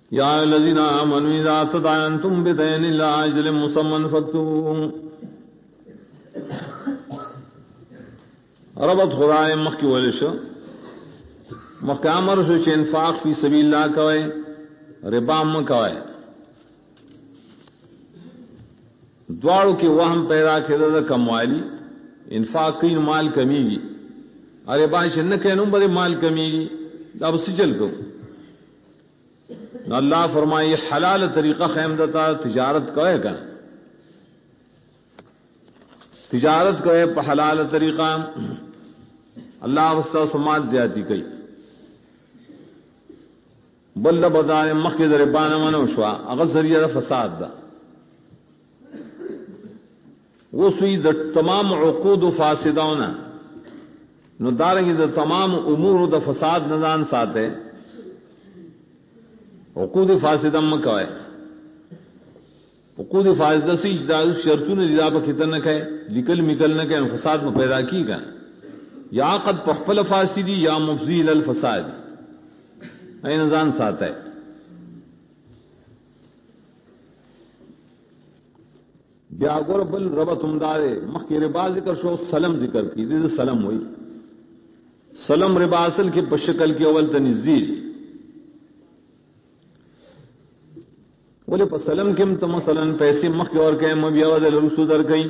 या अय्युहल्लज़ीना आमनू इज़ा तदायनतुम बिदैनिन इला अजलिन मुसम्मन फक्तुबूहु। रबत खुदाए मखकी वलिश मकामर शो चे इंफाक फी सबीलिल्लाह कवय रिबा म कवय द्वाड़ों के वहम पैदा के कमवाली इंफाक की माल कमीगी अरे बाश न कहनू बड़े माल कमीगी अब सिजल को अल्लाह फरमाए हलाल तरीका खैम दता तिजारत कहे का तिजारत कहे पर हलाल तरीका अल्लाह वस्ता समाज ज्यादा कई बल्ला बदाए मख दर बाना मनो शुआ अगर जरिया फसाद दा वो सुई द तमाम उकूद फासिदाउना नो दारंगी द तमाम उमूर द फसाद नदान साथे उकूद फासिदम कहे उकूद फासिदा से इजदाल शर्तों ने जिदा पर कितन न कहे लिकल मिकल न कहे फसाद में पैदा की का या कद पखपल फासिदी या मुफजी अल फसाद ऐ नजान साथ है। ब्यागोर बल रबत उमदारे मख के रिबा जिक्र शो सलम जिक्र की दे सलम हुई सलम रिबा असल के पशकल के अवल तनिजीर बोले पर सलम किम तो मसलन पैसे मख के और कहे मबियावल रुसुदर कहीं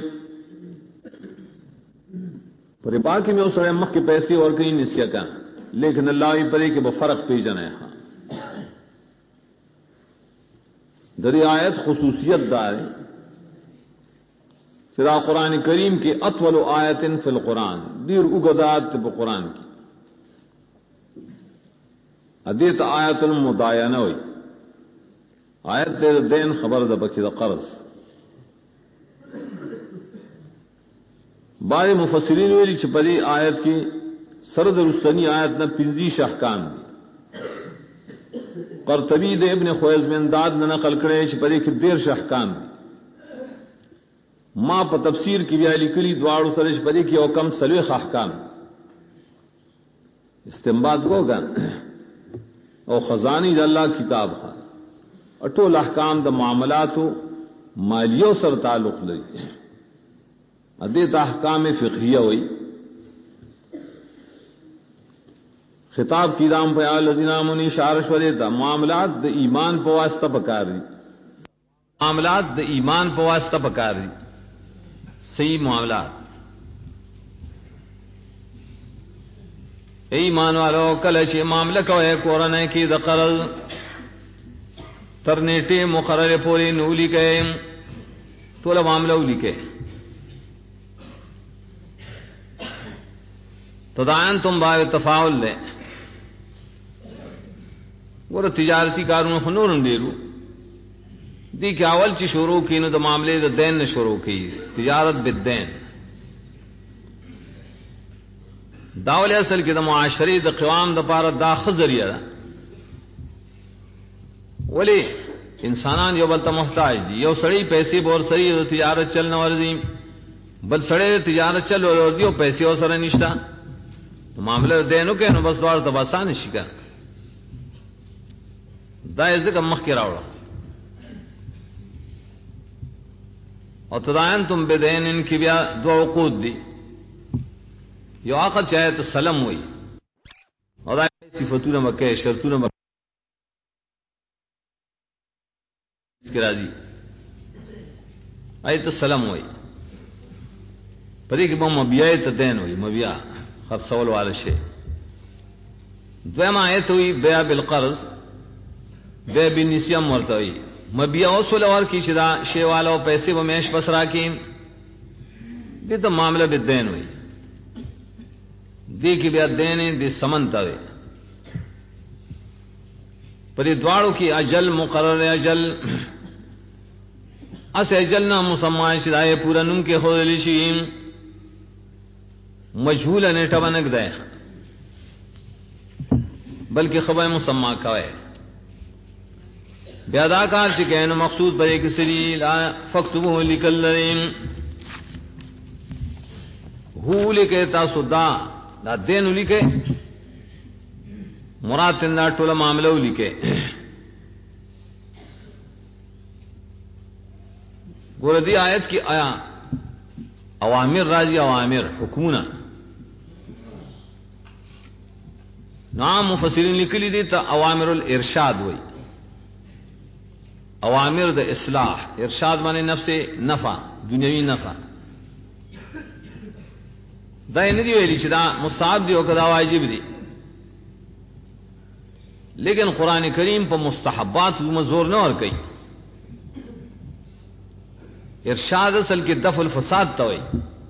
पर रिबा के में उसरे मख के पैसे और कहीं निश्चय का लेकिन अल्लाह ही परे के फर्क पेजन है। हाँ दरी आयत खुसूसियत दार सिरा कुरान करीम के अतवल आयतिन फिल कुरान दीर उगदात कुरान की अदीत आयतुल मुदायना हुई आयत दे देन खबर द बकी द कर्ज बारे मुफस्सिरीन वेली चपरी आयत की सरद रुस्तनी आयत न पिंजी शहकाम कर्तबी दे इब्न ख्वैज में दाद न नकल करे चपरी की देर शहकाम मां पर तफसीर की व्याली कली द्वाड़ सरश परी की औकम सलवे अहकाम इस्तेमाल होगा और खजानी अल्लाह किताब है अटोल अहकाम द मामलात मालियों सर ताल्लुक लई अदेत अहकाम फिqहिया हुई खिताब की राम पे आलजीना मुनी शारश्वरे था मामलात द ईमान पवास्ता पकारी मामलात द ईमान पवास्ता पकारी सही मामलात ईमान वालों कल शे मामला को है कोरोना की दकरल तरनेटे मुकर्रर पूरी नूली के तोला मामला उली के तदायन तुम बाय तफाउल ले वो तिजारती कारों खनूर डेरू दी के अवल ची शुरू की न तो मामले द दैन ने शुरू की तिजारत बिद्दैन दावल असल की द मुआशरी द क़िवाम द पार दा खजरिया वली इंसानान जो बलता मोहताज दी यो सड़ी पैसे बोर सही तो तिजारत चलना वर्जी बल सड़े तिजारत चल वर्जी और पैसे और सर निष्ठा तो मामले देनो के न बस द्वार तो आसान शिका दायज का मख के रावड़ा और तदायन तुम बेदैन इनकी ब्या दो उकूद दी यो आखिर चाहे तो सलम हुई और सिफतू न मके शर्तू न राजी आई तो सलम हुई परी कि मबिया तो दैन हुई मबिया हर सवाल वाले शे द्वैमा आयत हुई बेया बिल कर्ज बे बिनिसियम मरता हुई मबिया उसल और की शिदा शे वाला पैसे व मेश बसरा की दे तो मामला बिदैन हुई दी की ब्या देने दे समनता हुई परी द्वाड़ों की अजल मुकर्रर अजल अस अजल ना मुसम्मा शिदाए पूरा नुम के खोदलिशीम मजहूल नेटा बनक दे बल्कि खबर मुसम्मा का है ब्यादाकार चिकैन मकसूद पर एक सलील फक्तुबू लिकल हु लिखे तासुदा दा देन लिखे मुराद तिंदा टोला मामला लिखे ګوره دې آیت کې آیا اوامر راځي اوامر حکمونه نام مفسرین لیکلي دي ته اوامر الارشاد وای اوامر د اصلاح ارشاد باندې نفس نفع دنیوي نفع دا نه دی ویلي چې دا مستحب دی او کدا واجب دی لیکن قران کریم په مستحبات مزور نه ور کوي ارشاد اصل کې دفع الفساد ته وای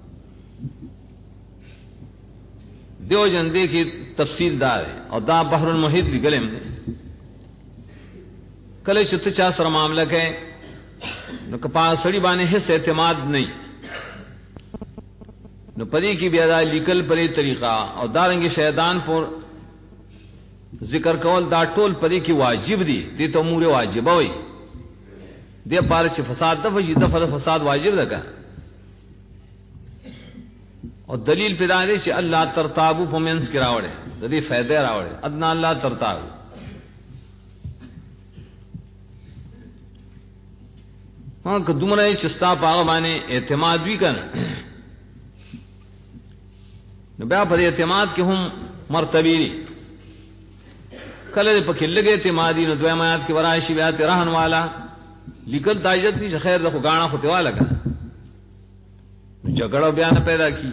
دیو جن دې کې تفصیل دار او دا بحر المحیط لګلم کله چې ته چا سره معاملہ کوي نو کپا سړی باندې هیڅ اعتماد نه نو پدې کې بیا دا لیکل پرې طریقہ او دارنګ شیطان پر ذکر کول دا ټول پدې کې واجب دي دې ته امور واجبه وي دې پاره چې فساد دفع شي دفع فساد واجب ده او دلیل پیدا دی چې الله ترتابو په منس کې راوړي د دې فائدې راوړي ادنا الله ترتابو ها که دومره چې ستا په هغه باندې اعتماد وی کنه نو بیا په اعتماد کې هم مرتبه دي کله په کې لګي اعتمادي نو دوه آیات کې ورایشي بیا ته رهن والا لیکل دایجت دي خیر د خو غاڼه خو دیواله کنه جګړه بیان پیدا کی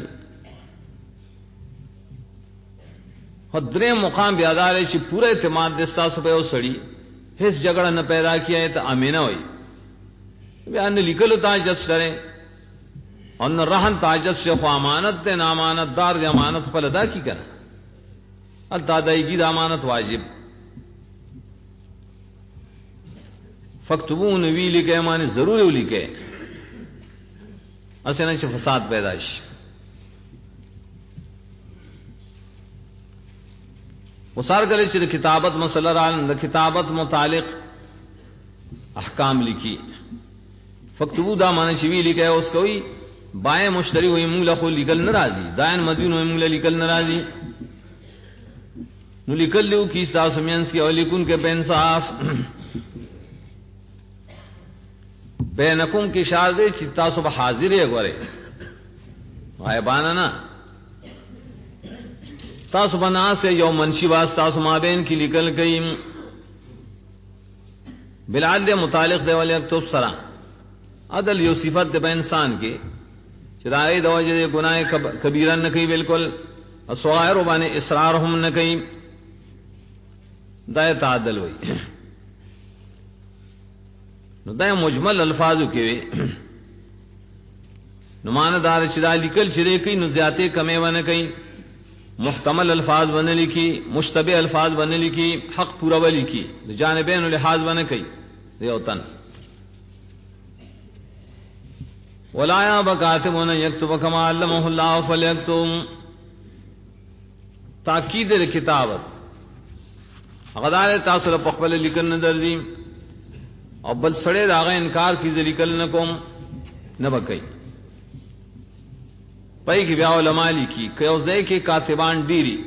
حضرې مقام بیا دار چې پورا اعتماد د تاسو په وسړي هیڅ جګړه نه پیدا کیه ته امینه وي بیان لیکل تاجت سره ان رهن تاجت سے امانت ته امانت دار د امانت په ادا کی کنه التادایگی د امانت واجب فکتبون وی لکه معنی ضرور وی لکه اسنه چې فساد پیدا شي وسار کله چې کتابت مسله را د کتابت متعلق احکام لکی فکتبو دا معنی چې وی لکه اوس کوي بائیں مشتری ہوئی مولا خو لکل ناراضی دائن مدین ہوئی مولا لکل ناراضی نو لکل لیو کی ساسمینس کی اولیکن کے بے انصاف بینکم کی شاردے چتا صبح حاضر ہے گورے غائبانا نا تاسو بنا سے یو منشی باز تاسو مابین کی لکل گئی بالعدل متعلق دے والی اکتب سرا عدل یو صفت دے بے انسان کی چدائے دو جدے گناہ کبیرہ نہ کئی بالکل اسوائر بانے اسرار ہم نہ کئی دائے تعدل ہوئی نو دائے مجمل الفاظو کے نماندار چدا لکل چدے کئی نو زیادے کمے ون کئی محتمل الفاظ بن لکھی مشتبہ الفاظ بن لکھی حق پورا و لکھی جانبین لحاظ بن کئی دیوتن ولا یا بکاتبون یکتب کما علمہ اللہ فلیکتب تاکید کتابت غدار تاثر پخبل لکل نہ درجی اور بل سڑے داغ انکار کی ذریکل نہ کوم نہ بکئی پئی کی بیا علماء لکی کیوزے کے کاتبان ڈیری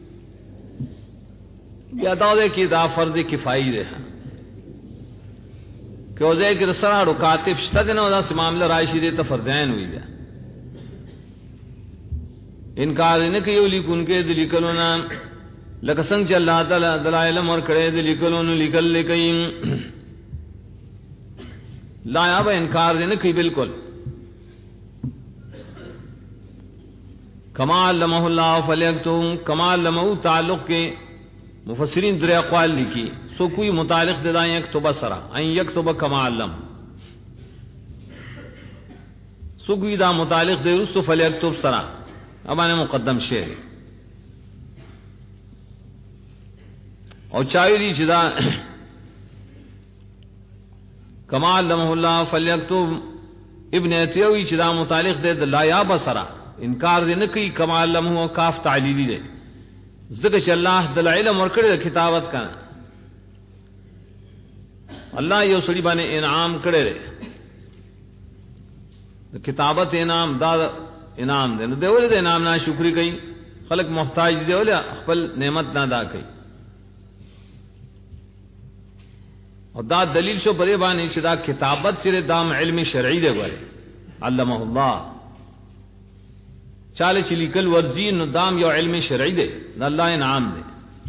بیا داوے کی دا فرض کفائی دے کیوزے کی رسراڑو کاتب شتہ نہ دا سے معاملہ رائشی دے تا فرضین ہوئی بیا انکار نہ کیو لکن کے لکلونا لکسنگ چ اللہ تعالی دلائل مر کڑے لکلون لکل لکیم لا یا انکار نہ کی بالکل کما علمہ اللہ فلیکتم کما علمہ تعلق کے مفسرین در اقوال لکھی سو کوئی متعلق دے دائیں یکتب سرا این یکتب کما علم سو کوئی دا متعلق دے رسو فلیکتب سرا ابانے مقدم شعر اور چاہیے دی جدا کما علمہ اللہ فلیکتب ابن اتیوی چدا متعلق دے لا یا بسرا انکار دے نہ کئی کما علم ہو کاف تعلیلی دے ذکر چ اللہ دل علم اور کڑے کتابت کا اللہ یو سڑی بانے انعام کڑے رے کتابت انعام دا انعام دے نو دیولے دے انعام نہ شکری کئی خلق محتاج دیولے خپل نعمت نہ ادا کئی اور دا دلیل شو پرې باندې چې دا کتابت چې دام علم شرعي دی غره علمه الله چاله چې لیکل ورزي نو دام یو علم شرعي دی د الله انعام دی.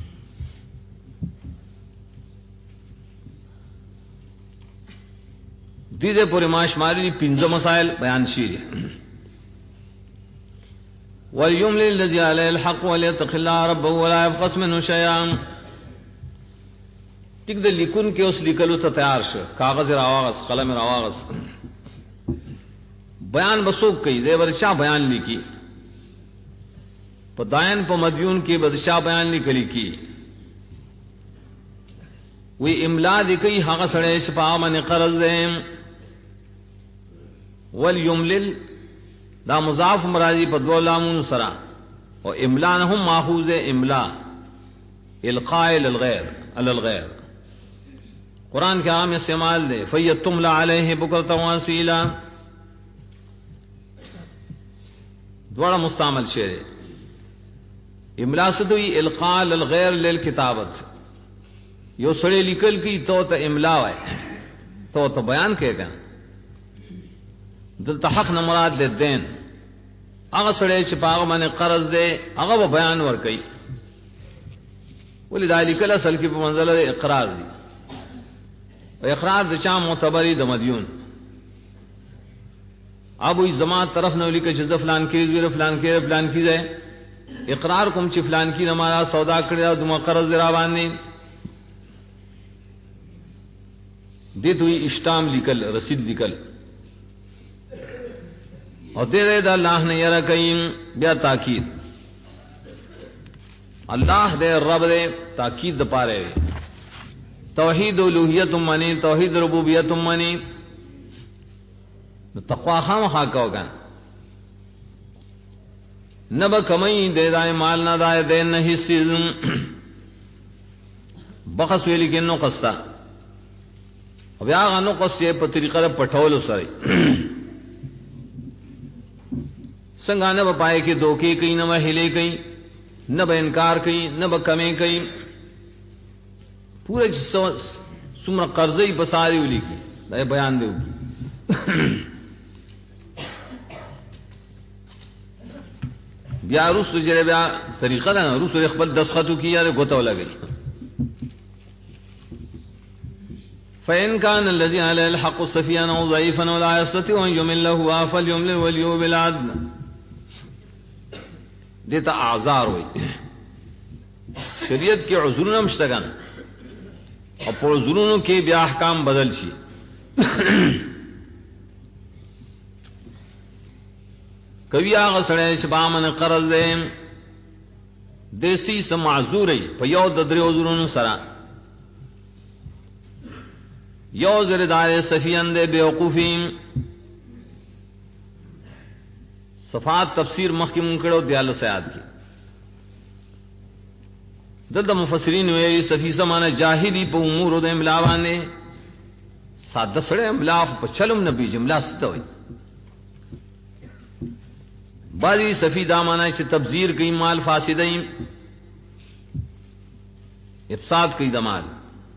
دې پورې ماشماري 15 مسائل بیان شي. وَلْيُمْلِلِ الَّذِي عَلَيْهِ الْحَقُّ وَلْيَتَّقِ اللَّهَ رَبَّهُ وَلَا يَبْخَسْ مِنْهُ شَيْئًا. ټیک د لیکون کې اوس لیکلو ته تیار شو، کاغذ راواغس، قلم راواغس، بیان بسوک کوي دې ورشا بیان لیکي په داین په مدیون کې بدشا بیان لیکلي کی وی املا دې کوي هغه سره شپه من قرض دې وليملل دا مضاف مرادی په دو لامون سره او املا هم ماخوذ املا القاء للغیر علی الغیر قرآن کے عام استعمال دے فیتملا علیہ بکرۃ واصیلا دوڑا مستعمل شعر املا سدوی القاء للغیر للکتابت یو سڑے لکل کی تو املا ہے تو بیان کہے گا دلتا حق نمراد دے دین اغا سڑے چپاغ من قرض دے اغا وہ بیان ور کئی ولی دا لکل اصل کی منزل اقرار دی اقرار د چا معتبری د مدیون ابو زمان طرف نو لکه چې فلان کې زیر فلان کې فلان کې ده اقرار کوم چې فلان کې نماز سودا کړی او د مقرض را باندې دې دوی اشتام لیکل رسید لیکل او دې د الله نه یره کین بیا تاکید الله دې رب دې تاکید د پاره توحید الوهیت منی توحید ربوبیت منی تقوا خام خاکو گا نبا کمی دے دائے مال نہ دائے دین نہ حصی بخص ویلی کے نقص تا اب یاغا نقص یہ پا طریقہ دا پٹھولو سرائی سنگا نبا پائے کہ دوکے کئی نبا ہلے کئی نبا انکار کئی نبا کمے کئی پورے سمر قرضی بساری ولی کی دا بیان دے ہوگی بیا روس جرے بیا طریقہ دا نا روس اخبر دسخطو کی یا گوتو لگئی فَإِنْ كَانَ الَّذِي عَلَيْهِ الْحَقُّ صَفِيًّا أَوْ ضَعِيفًا وَلَا يَسْتَطِيعُ أَنْ يُمِلَّهُ فَلْيُمْلِلْ وَلِيُّ بِالْعَدْلِ دیتا اعذار ہوئی شریعت کے عذرون مشتگان اور پر عذرونوں کے بیا احکام بدل شي کوي هغه سره شبا من قرض دې دیسی سم معذوري په یو د درو عذرونو سره یو زردار صفیان دے بیوقوفیم صفات تفسیر مخکم کړو دیال سیاد کی دلته مفسرین وی صفی سمانه جاهلی په امور د املا باندې ساده سره املا په چلم نبی جمله ستوي بعضی صفی دامانه چې تبذیر کوي مال فاسدین افساد کوي د مال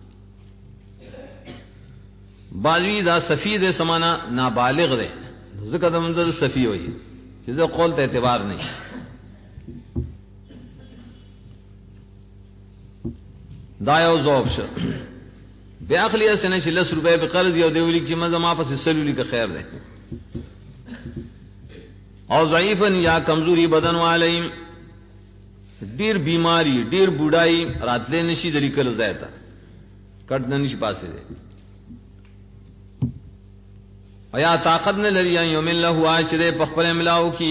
بعضی دا صفی دے سمانا نابالغ دے ذکر دا منظر صفی ہوئی چیزیں قول تے اعتبار نہیں دایو ذوب شو بے عقلیہ سے نے 10 روپے پہ قرض یا دیولی کی مزہ ما پس سلولی کا خیر دے اور ضعیفن یا کمزوری بدن والیم دیر بیماری دیر بوڑائی رات لے نشی دلی کل زیتا کٹ نشی پاسے دے ایا طاقت نے لري یوم الله عاشره پخپل املاو کی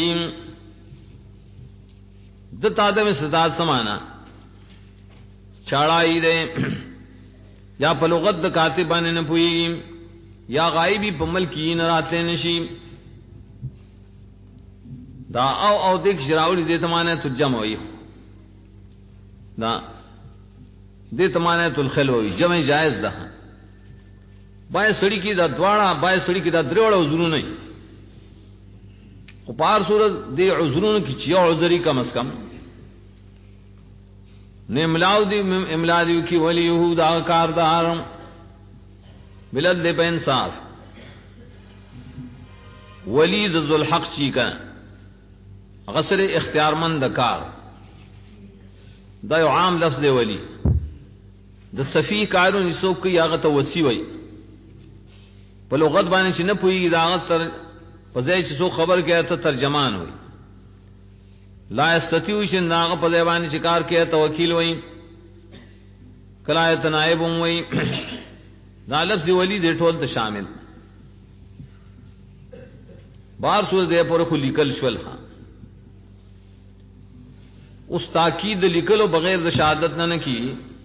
د تادم استطاعت سمانا چاڑائی دے یا پلغت د کاتبان نه پوئی یا غائبی پمل کی نراتے نشی دا او دیکھ شراولی دے تمانے تجمع ہوئی دا دے تمانے تلخل ہوئی جمع جائز دا بائے سڑی کی دا دواڑا بائے سڑی کی دا دریوڑا عذرون نہیں پار صورت دے عذرون کی چیا عذری کم از کم نے املاو دی املا دیو کی ولی یہود آکار دارم بلد دے پہ انصاف ولی ذو الحق چی کا غسر اختیار مند کار دا یو عام لفظ دے ولی د صفی کارو نسو کی هغه ته وسی وای په لغت باندې چې نه پوي دا هغه تر په ځای چې سو خبر کې ته ترجمان وای لا استطيع شن هغه په ځای باندې چې کار کې ته وکیل وای کلایت نائب وای دا لفظ ولی دې ټول ته شامل بار سوز دے پر خو لیکل شول ها اس تاکید لیکلو بغیر د شهادت نه کی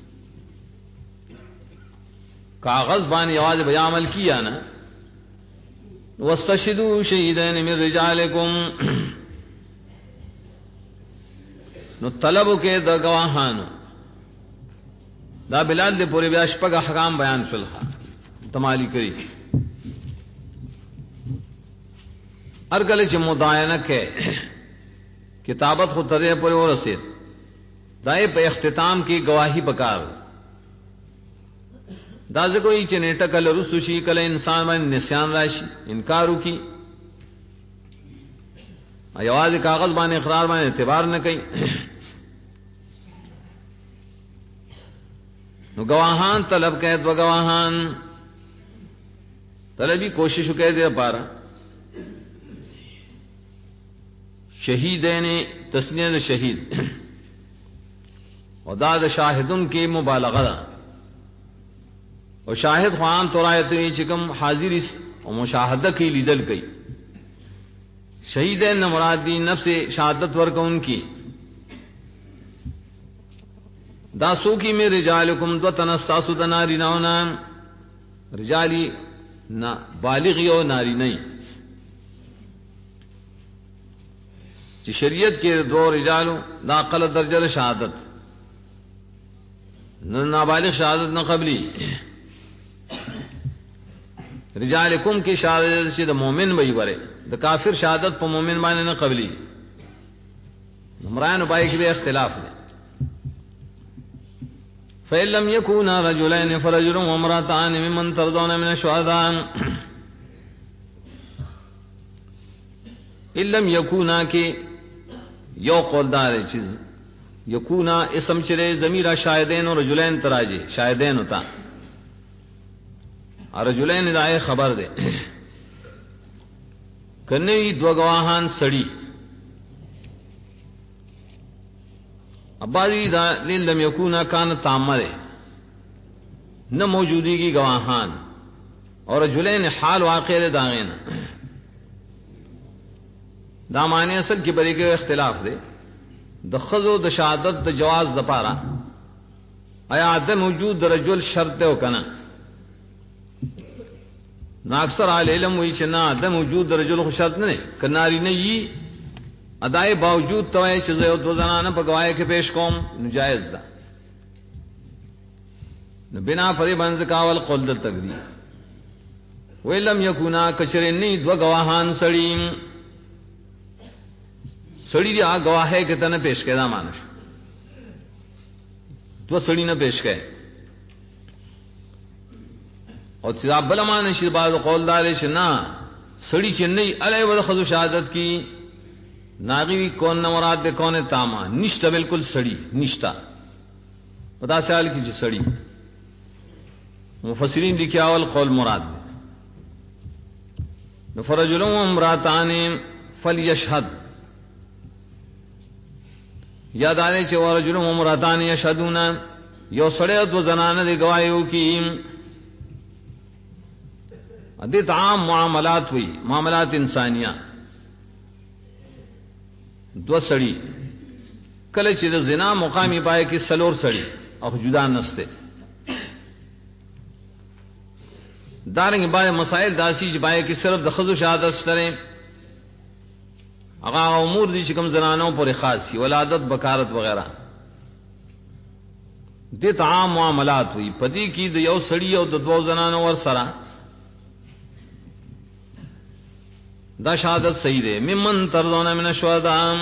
کاغذ باندې आवाज بیا عمل کیا نا واستشهدوا شهیدین من رجالکم نو طلبو کې د گواهانو دا بلال دې پورې بیا شپږ احکام بیان شول ها تمالی کړی ارگل چ مداینہ کے کتابت خود ترے پر اور رسید دائے پہ اختتام کی گواہی پکار داز کوئی چنیٹا کل رسوشی کل انسان میں نسیان راشی انکارو کی ایواز کاغذ بانے اقرار بانے اعتبار نہ کئی نو گواہان طلب قید و گواہان طلبی کوشش کہہ دے پارا شہیدین تسنیہ شہید اور داد شاہدن کی مبالغہ اور شاہد خوان تو رایتنی چکم حاضر اور مشاہدہ کی لیدل گئی شہیدین مرادی نفس شہادت ورک ان کی داسو کی میں رجالکم دو تنساسو دناری ناونا رجالی بالغی و ناری نہیں چې شریعت کې دو رجالو دا اقل درجه شهادت نه نابالغ شهادت نه قبلی رجالکم کی شهادت چې د مؤمن وي وره د کافر شهادت په مؤمن باندې نه قبلی عمران پای کې به اختلاف دی فإن لم يكونا رجلين فرجل وامرأتان ممن ترضون من الشهداء ان لم يكونا کی یو قولدار چیز یکونا اسم چرے ضمیر شاہدین اور رجلین تراجی شاہدین ہوتا اور رجلین دائے خبر دے کنوی دو گواہان سڑی ابادی دا لم یکونا کان تامر نہ موجودگی کی گواہان اور رجلین حال واقع داغین دا معنی اصل کی بری کے اختلاف دے د خذو د شهادت د جواز د پارا آیا عدم وجود د رجل شرط او کنا نا اکثر اهل علم وی چې نه عدم وجود د رجل خو شرط نه کناری نه یي ادای باوجود توای چې زه دو زنانه په گواهی کې پیش کوم نجایز ده نو بنا پرې باندې کاول قول د تقدیر ولم یکونا کشرنی دو گواهان سړی سڑی دی آگ گواہ ہے کہ تنے پیش کے دا مانش تو سڑی نہ پیش کے اور تیزاب بلا مانشی بعض قول دارش نا سڑی چنئی علیہ ود خضو شہادت کی ناغیوی کون نمراد دے کون تاما نشتا بالکل سڑی نشتا پتا سیال کی چی سڑی مفسرین دی کیا اول قول مراد دے نفرجلوں امراتان فلیشہد یاد آنے چه ورجلون ومراتان یشهدون یو سڑے دو زنانه دی گواہیو کی دیت عام معاملات ہوئی معاملات انسانیہ دو سڑی کله چې د زنا مقامی پائے کی سلور سڑی او جدا نستے دارنگ بارے مسائل داسی چې پائے کی صرف د خذو شهادت سترے اغا امور دی چکم زنانوں پر خاصی ولادت بکارت وغیرہ دیت عام معاملات ہوئی پدی کی د یو سڑی او د دو زنانوں ور سرا دا شہادت صحیح دے ممن ترضون من الشهداء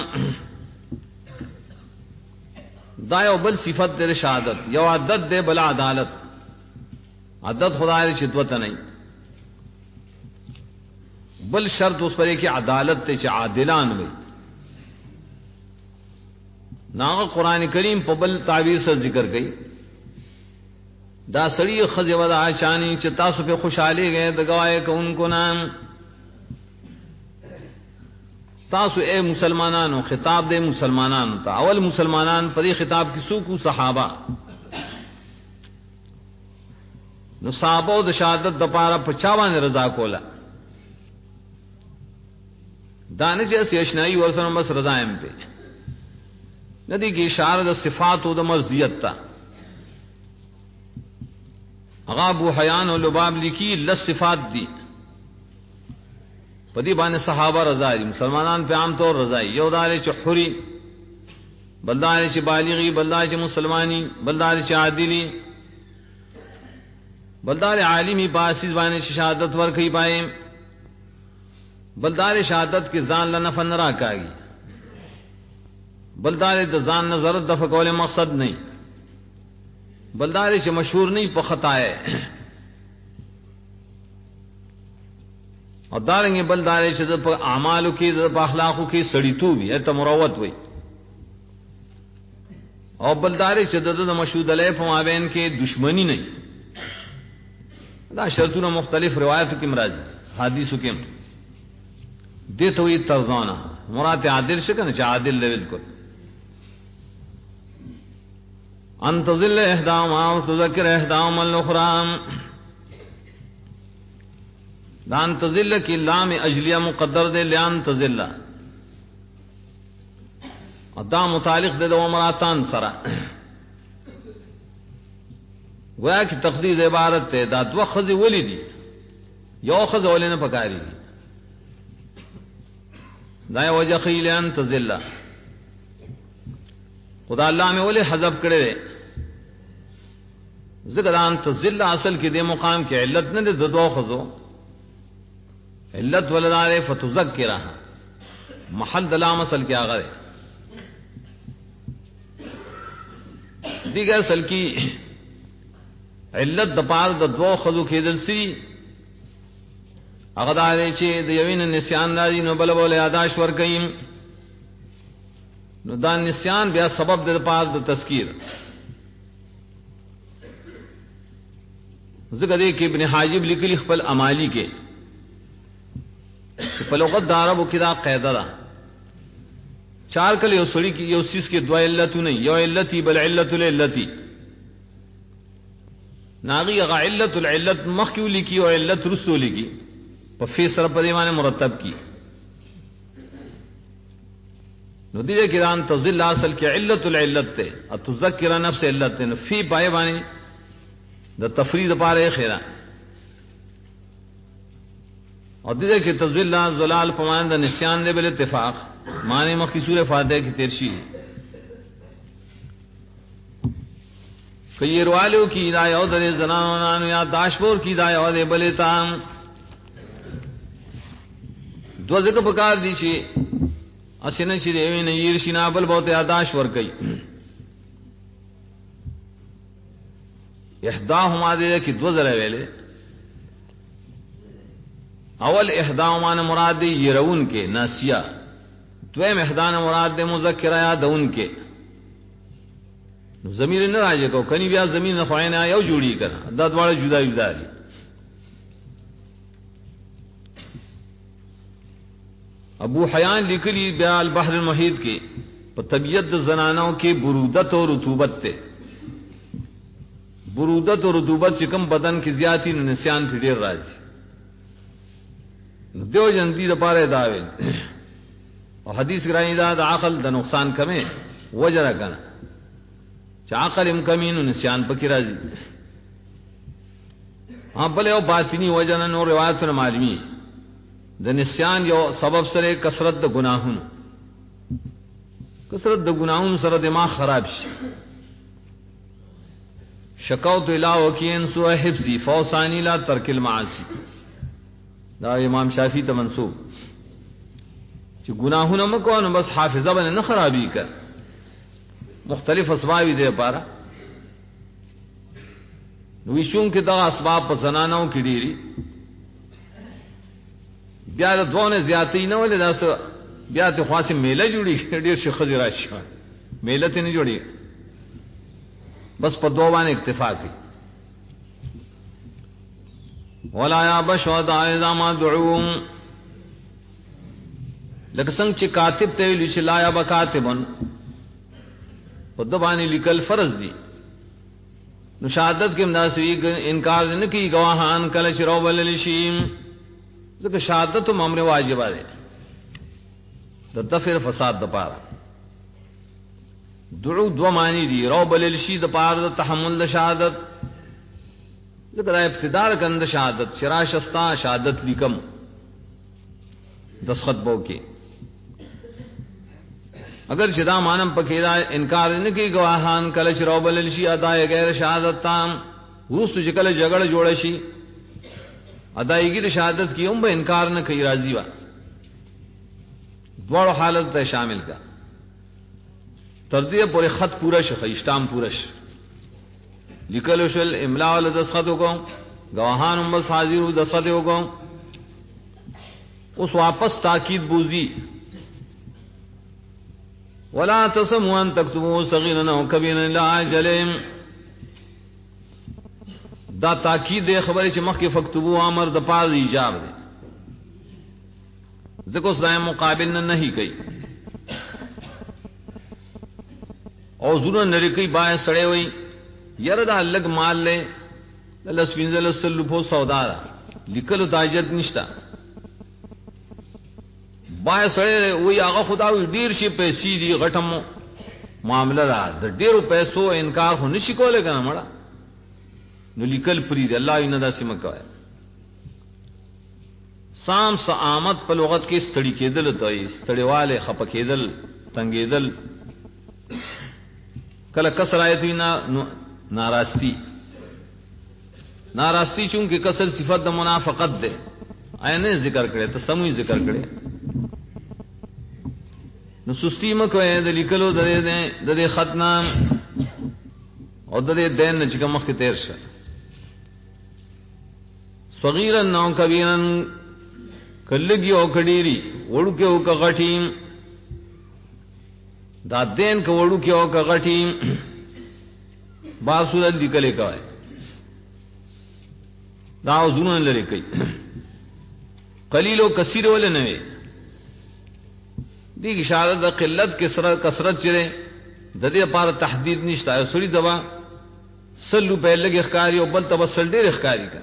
دا یو بل صفت دے شہادت یو عدد دے بلا عدالت عدد خدای شدوت نہیں بل شرط اس پر کہ عدالت تے عادلان وي ناغه قران کریم په بل تعبیر سره ذکر کړي دا سړی خزه ودا چانی چې تاسو په خوشاله غې د گواہی کوونکو نام تاسو اے مسلمانانو خطاب دے مسلمانانو ته اول مسلمانان پر خطاب کی سو کو صحابہ نو صحابو د شهادت د پاره 55 رضا کولا دانه چې اشنائی ورسره بس رضا ایم په ندی کی اشاره د صفات او د مرضیت تا هغه ابو حیان او لباب لیکي لس صفات دی پدی باندې صحابہ رضا دي مسلمانان په عام طور رضا یو دار چې حری بلدار چې بالغی بلدار چې مسلمانی بلدار چې عادلی بلدار عالمی باسیز باندې شهادت ور کوي پائے بلدار شهادت کې ځان لنه فنرا کاږي بلدار د ځان نظر د فقول مقصد نہیں بلدار چې مشهور نہیں په خطا ہے اور دارنګ بلدار چې په اعمالو کې د اخلاقو کې سړیتو وي ته مروت وي او بلدار چې د مشهود علیه په مابین کې دشمنی نه دا شرطونه مختلف روایتو کې مرাজি حدیثو کې دته وي ترزانه مراد عادل شکنه چې عادل لوي کو ان تذل احداهما وتذكر احداهما الاخرى دان تذل کی لام اجلیہ مقدر دے لیان تذل ادا متعلق دے دو مراتان سرا گویا کی تخصیص عبارت تے دا دو خزی ولی دی یو خز ولی نہ پکاری دی دا وجہ خیلیان تذل خدا اللہ میں ولی حذف کرے دے ذکران تذل اصل کی دے مقام کی علت نہ دے دو خزو علت ولدار فتذکرہ محل دلام اصل کیا غرے دیگر اصل کی علت دپار د دو خذو کېدل سی اغدار چې د یوین نسیان دادی نو بل بول یاداش ور کئم نو دا نسیان بیا سبب د پار د تذکیر ذکر دې کې ابن حاجب لیکلی خپل امالی کې په لغت د عربو کې دا قاعده ده چار کله یو سړی کې یو سیس کې دوه علتونه یو علتی بل علت العلتی ناغي غ علت العلت مخکې لیکي او علت رسو لیکي په فیصله په دیوانه مرتب کی نو دې کې ران تذل اصل کې علت العلت ته اتذکر نفس علت نو فی پای باندې د تفرید لپاره خیره اور دیدے کہ تذل زلال پماند نسیان دے بل اتفاق معنی مخی سورہ فاتحہ کی ترشی کہ یہ روالوں کی ہدایہ او در زنانان یا داشبور کی ہدایہ او دے بل تام دو ذکر پکار دی چی اسنه چې دی نه ییر شینا بل بہت یاداش ور گئی احداهما دې کې دو ذره ویلې اول احداهما مراد يرون کے ناسیہ دویم احدانا مراد مذکرہ یادون کے ضمیر نہ راجے کو کنی بیا زمین نہ خواینا یو جوڑی کر دا دواړه جدا جدا دي ابو حیان لکلی بیا البحر المحیط کے په طبیعت زنانوں کے برودت اور رطوبت تے برودت اور رطوبت چې کوم بدن کی زیاتی نسیان پھر ډیر راځي دیو جندی د پاره داوی او حدیث گرانی دا د عقل د نقصان کمه وجره کنه چې عقل هم کمینو نسیان پکې راځي بل یو باطنی وجنه نو روایتونه معلومی د نسیان یو سبب سره کثرت د گناهونو سره دماغ خراب شي شکوت الى وکین سوء حفظی فوسانی لا ترک المعاصی دا امام شافعی ته منسوب چې گناهونه مکو نو بس حافظه باندې نه خرابي کړ مختلف اسباب دې لپاره ویشون کې دا اسباب په زنانو کې ډیری بیا د دوه زیاتې نه ولې داس بیا ته خاصه میله جوړي ډیر شي خزي راشي میله ته نه جوړي بس په دوه باندې اکتفا کوي ولا یا بشهد اذا ما دعوهم لکه څنګه چې کاتب ته ویل چې لا یا بکاتبن په دوه باندې لیکل فرض دي نو شهادت کې مناسوي انکار نه کوي گواهان کله چې رو بلل شي ځکه شهادت هم امر واجب ده د دفع فساد د پاره دعو دو معنی دي رو بلل شي د پاره د تحمل د شهادت ځکه دا ابتدار کند شهادت شراشستا شهادت لیکم دسخط بو کې اگر چدا مانم پکې دا انکار نه کوي گواهان کله چې رو بلل شي اداي غیر شهادت تام ورستو چې کله جګړه جوړ شي ادائیگی د شهادت کی هم به انکار نه کوي راضی وا دوړو حالت ته شامل کا تر دې پورې خط پورا شي خیشتام پورا شي لیکلو شل املا ول دسخط وکم گواهان هم بس حاضر و دسخط وکم اوس واپس تاکید بوزي ولا تسموا ان تكتبوا صغيرا او كبيرا الا اجل دا تاکید دی خبره چې مخکې فکتبو امر د پاره ایجاب دی ځکه سره مقابل نه نه کوي او زونه نری کوي بای سړی وي یره دا الګ مال له لس وینځل سلو په سودا لیکلو تاجت نشتا بای سړی وي هغه خدای ډیر شي پیسې دي غټم معاملہ دا د ډیرو پیسو انکار خو نشي کولای کنه مړه نو لیکل پری دی الله یې نه داسې مکوای سام سامت په لغت کې ستړي کېدل ته ستړيواله خپ کېدل تنګېدل کله کسر آیت نه ناراستی ناراستی چون کې کسر صفت د منافقت ده اینه ذکر کړي ته سموي ذکر کړي نو سستی مکوای د لیکلو د خطنا او د دین چې کوم مخ کې تیر شه صغیرا نو کبیرن کلګي او کډيري وړو کې او کغټیم دا دین کو وړو کې او کغټیم باسو د لیکلې کوي دا زونه لري کوي قلیل او کثیر ول نه وي دي اشاره د قلت کثرت چره د دې لپاره تحدید نشته سړي دوا سلو په لګي ښکاری او بل تبسل ډېر ښکاری کا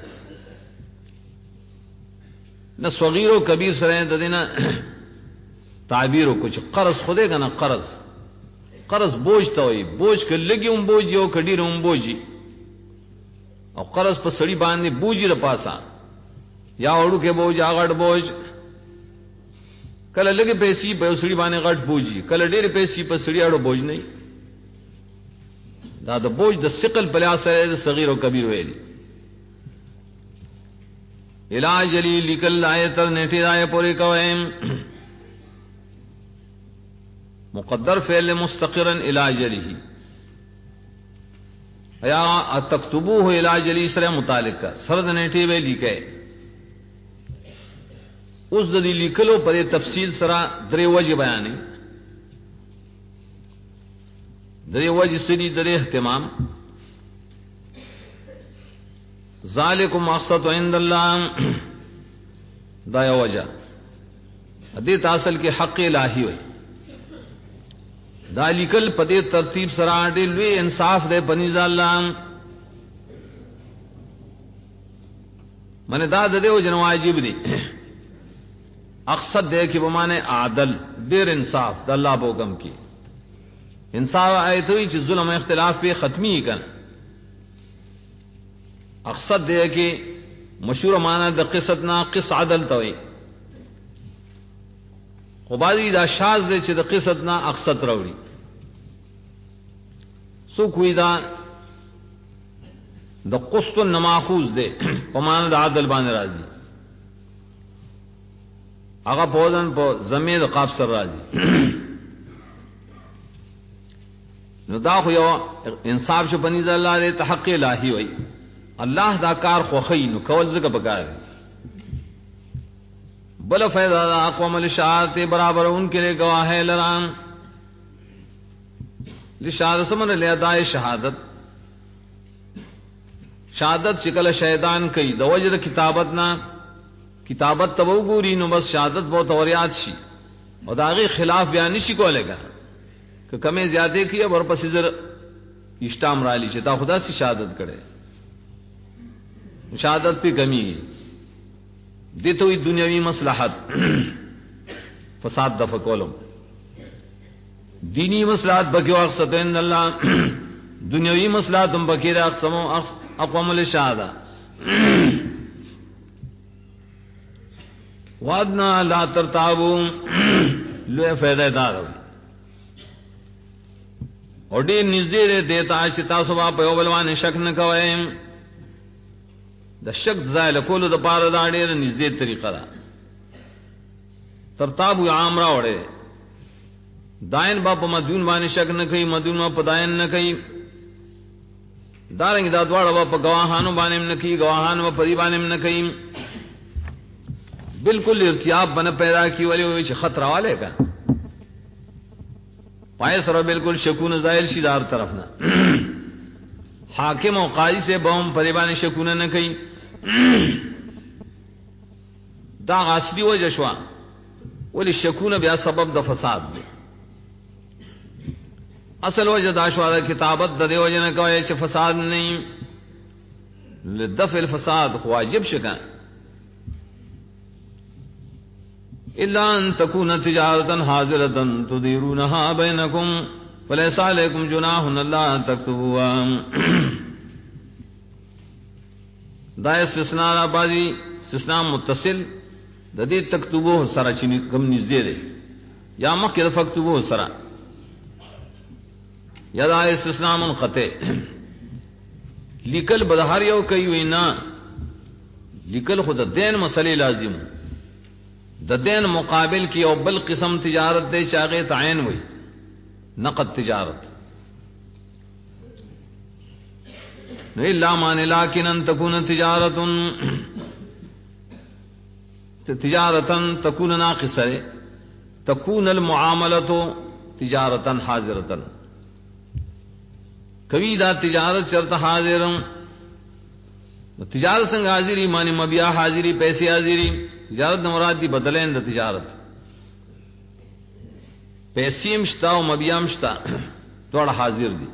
نہ صغیر و کبیر سره د دینه تعبیر کو چې قرض خوده کنه قرض بوج ته وي بوج ک لګي هم بوج یو کډیر هم بوجي او قرض په سړي باندې بوجي لپاسا یا وړو کې بوج اغړ بوج کله لګي پیسې په سړي باندې غټ بوجي کله ډېر پیسې په سړي اړو بوج نه دا د بوج د ثقل بلا سره د صغیر او کبیر ویلي علاج علی لکل آیت نیټه آیه پوری کویم مقدر فعل مستقرا علاج علیه یا تكتبوه علاج علی سره متعلق سره د نیټه وی لیکه اوس د دې لیکلو په تفصیل سره درې وجه بیانې درې وجه سړي درې اهتمام ذالکم مقصد عند الله دا یو وجه دې اصل کې حق الہی وي دا لیکل په دې ترتیب سره دې لوی انصاف دې بنی الله منه دا د دې وجه واجب دي اقصد دې کې به معنی عادل ډېر انصاف د الله په حکم کې انصاف آیتوي چې ظلم اختلاف په ختمي کړي اقصد دې کې مشهور معنی د قصتنا قص عدل توي خو بعضی دا شاذ دې چې د قصتنا اقصد راوړي سو کوئی دا د قسط نماخوذ دې په معنی د عدل باندې راځي هغه پودن په زمید قاف سر راځي نو دا خو یو انصاف شو بنی الله دې تحقق الہی وای الله دا کار خوخی نو کول زګه پکار بل فیضا دا اقوام لشهادت برابر ان کے لیے گواہ ہے لرام لشهادت سمن لے ادائے شہادت شہادت شکل شیطان کئی د وجد کتابت نا کتابت تبو ګوري نو بس شهادت بہت اوریات شي او داغه خلاف بیان نشي کولای که کمه زیاده کیه ور پسې زر اشتام را لی چې تا خدا سي شهادت کړي شهادت پہ کمی دیتے ہوئی دنیاوی مصلحت فساد دفع کولم دینی مصلحت بکی اقصد ان اللہ دنیاوی مصلحت ہم بکیر اقسمو اقوام الشہادہ وعدنا لا ترتابو لوے فیدہ دار اور دیر نزدیر دیتا شتا صبح پیوبلوان شک نکوئیم د شک زایل کولو د پاره دا ډېر نږدې طریقه ده ترتاب عام را وړي داین با په مدون باندې شک نه کوي مدون په داین نه کوي دارنګ دا دواړه په گواهانو باندې نه کوي گواهانو په دی باندې نه کوي بالکل ارتیاب بن پیدا کی ولې چې خطر والے کا پای سره بالکل شکون زایل شي دار طرف نه حاکم او قاضی سے بوم په دی باندې شکونه نه کوي دا اصلي وجه شو ولې شکونه بیا سبب د فساد دی اصل وجه دا شو دا کتابت د دی وجه نه کوي چې فساد نه لدفع الفساد واجب شکا الا ان تكون تجارة حاضرة تديرونها بينكم فليس عليكم جناح الا تكتبوها دا استثناء دا بازی استثناء متصل د دې تکتبوه سره چې کم نږدې دی یا مخکې د فکتبوه سره یا دا استثناء منقطع لیکل بدهار یو کوي وینا لیکل خود د دین مسلې لازم د دین مقابل کی او بل قسم تجارت دے چاغه تعین وي نقد تجارت الا مان لكن ان تكون تجارتا تكون ناقصه تكون المعامله تجارتا حاضرتا کوي دا تجارت شرط حاضر تجارت څنګه حاضری معنی مبيع حاضری پیسې حاضری تجارت مراد دی بدلین د تجارت پیسې مشتا او مبيع مشتا ټول حاضر دي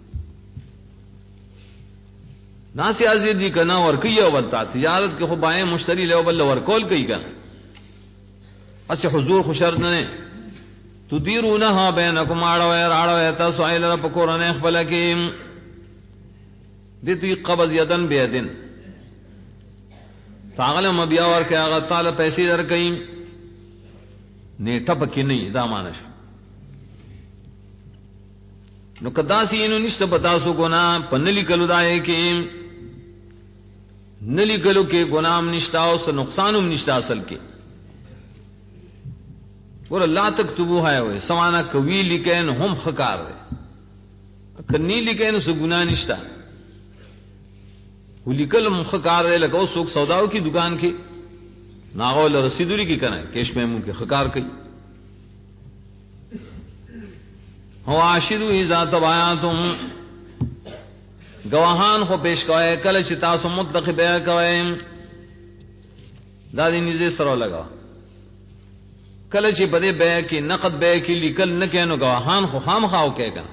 ناس حاضر دي کنا ور کوي او ولتا تجارت کې خو بائیں مشتری له بل ور کول کوي کا اس حضور خو شرط نه تديرونها بينكم اړه تاسو ایله په قرآن خپل کې دې تی قبض یدن بيدن تاغله مبيع ور کې هغه تعالی پیسې درکې نیټه پکې نه دا مانش نو کدا سینو نشته پتا سو ګنا پنلی کلو دای کې نلی کلو کې ګنام نشتا او س نقصانم نشتا اصل کې ور الله تکتبو ہے وے سوانا کوي لیکن هم خکار ہے کني لیکن سو ګنا نشتا ولیکل مخکار ہے لکه سوق سوداو کی دکان کې ناغول رسیدوری کی کنه کیش میمون کې خکار کوي هو عاشرو اذا تبایاتم گواهان خو پیش کوي کله چې تاسو مطلق بیع کوي دا دې نږدې سره لگا کله چې په دې بیع کې نقد بیع کې لیکل نه کینو گواهان خو خامخاو کوي کنه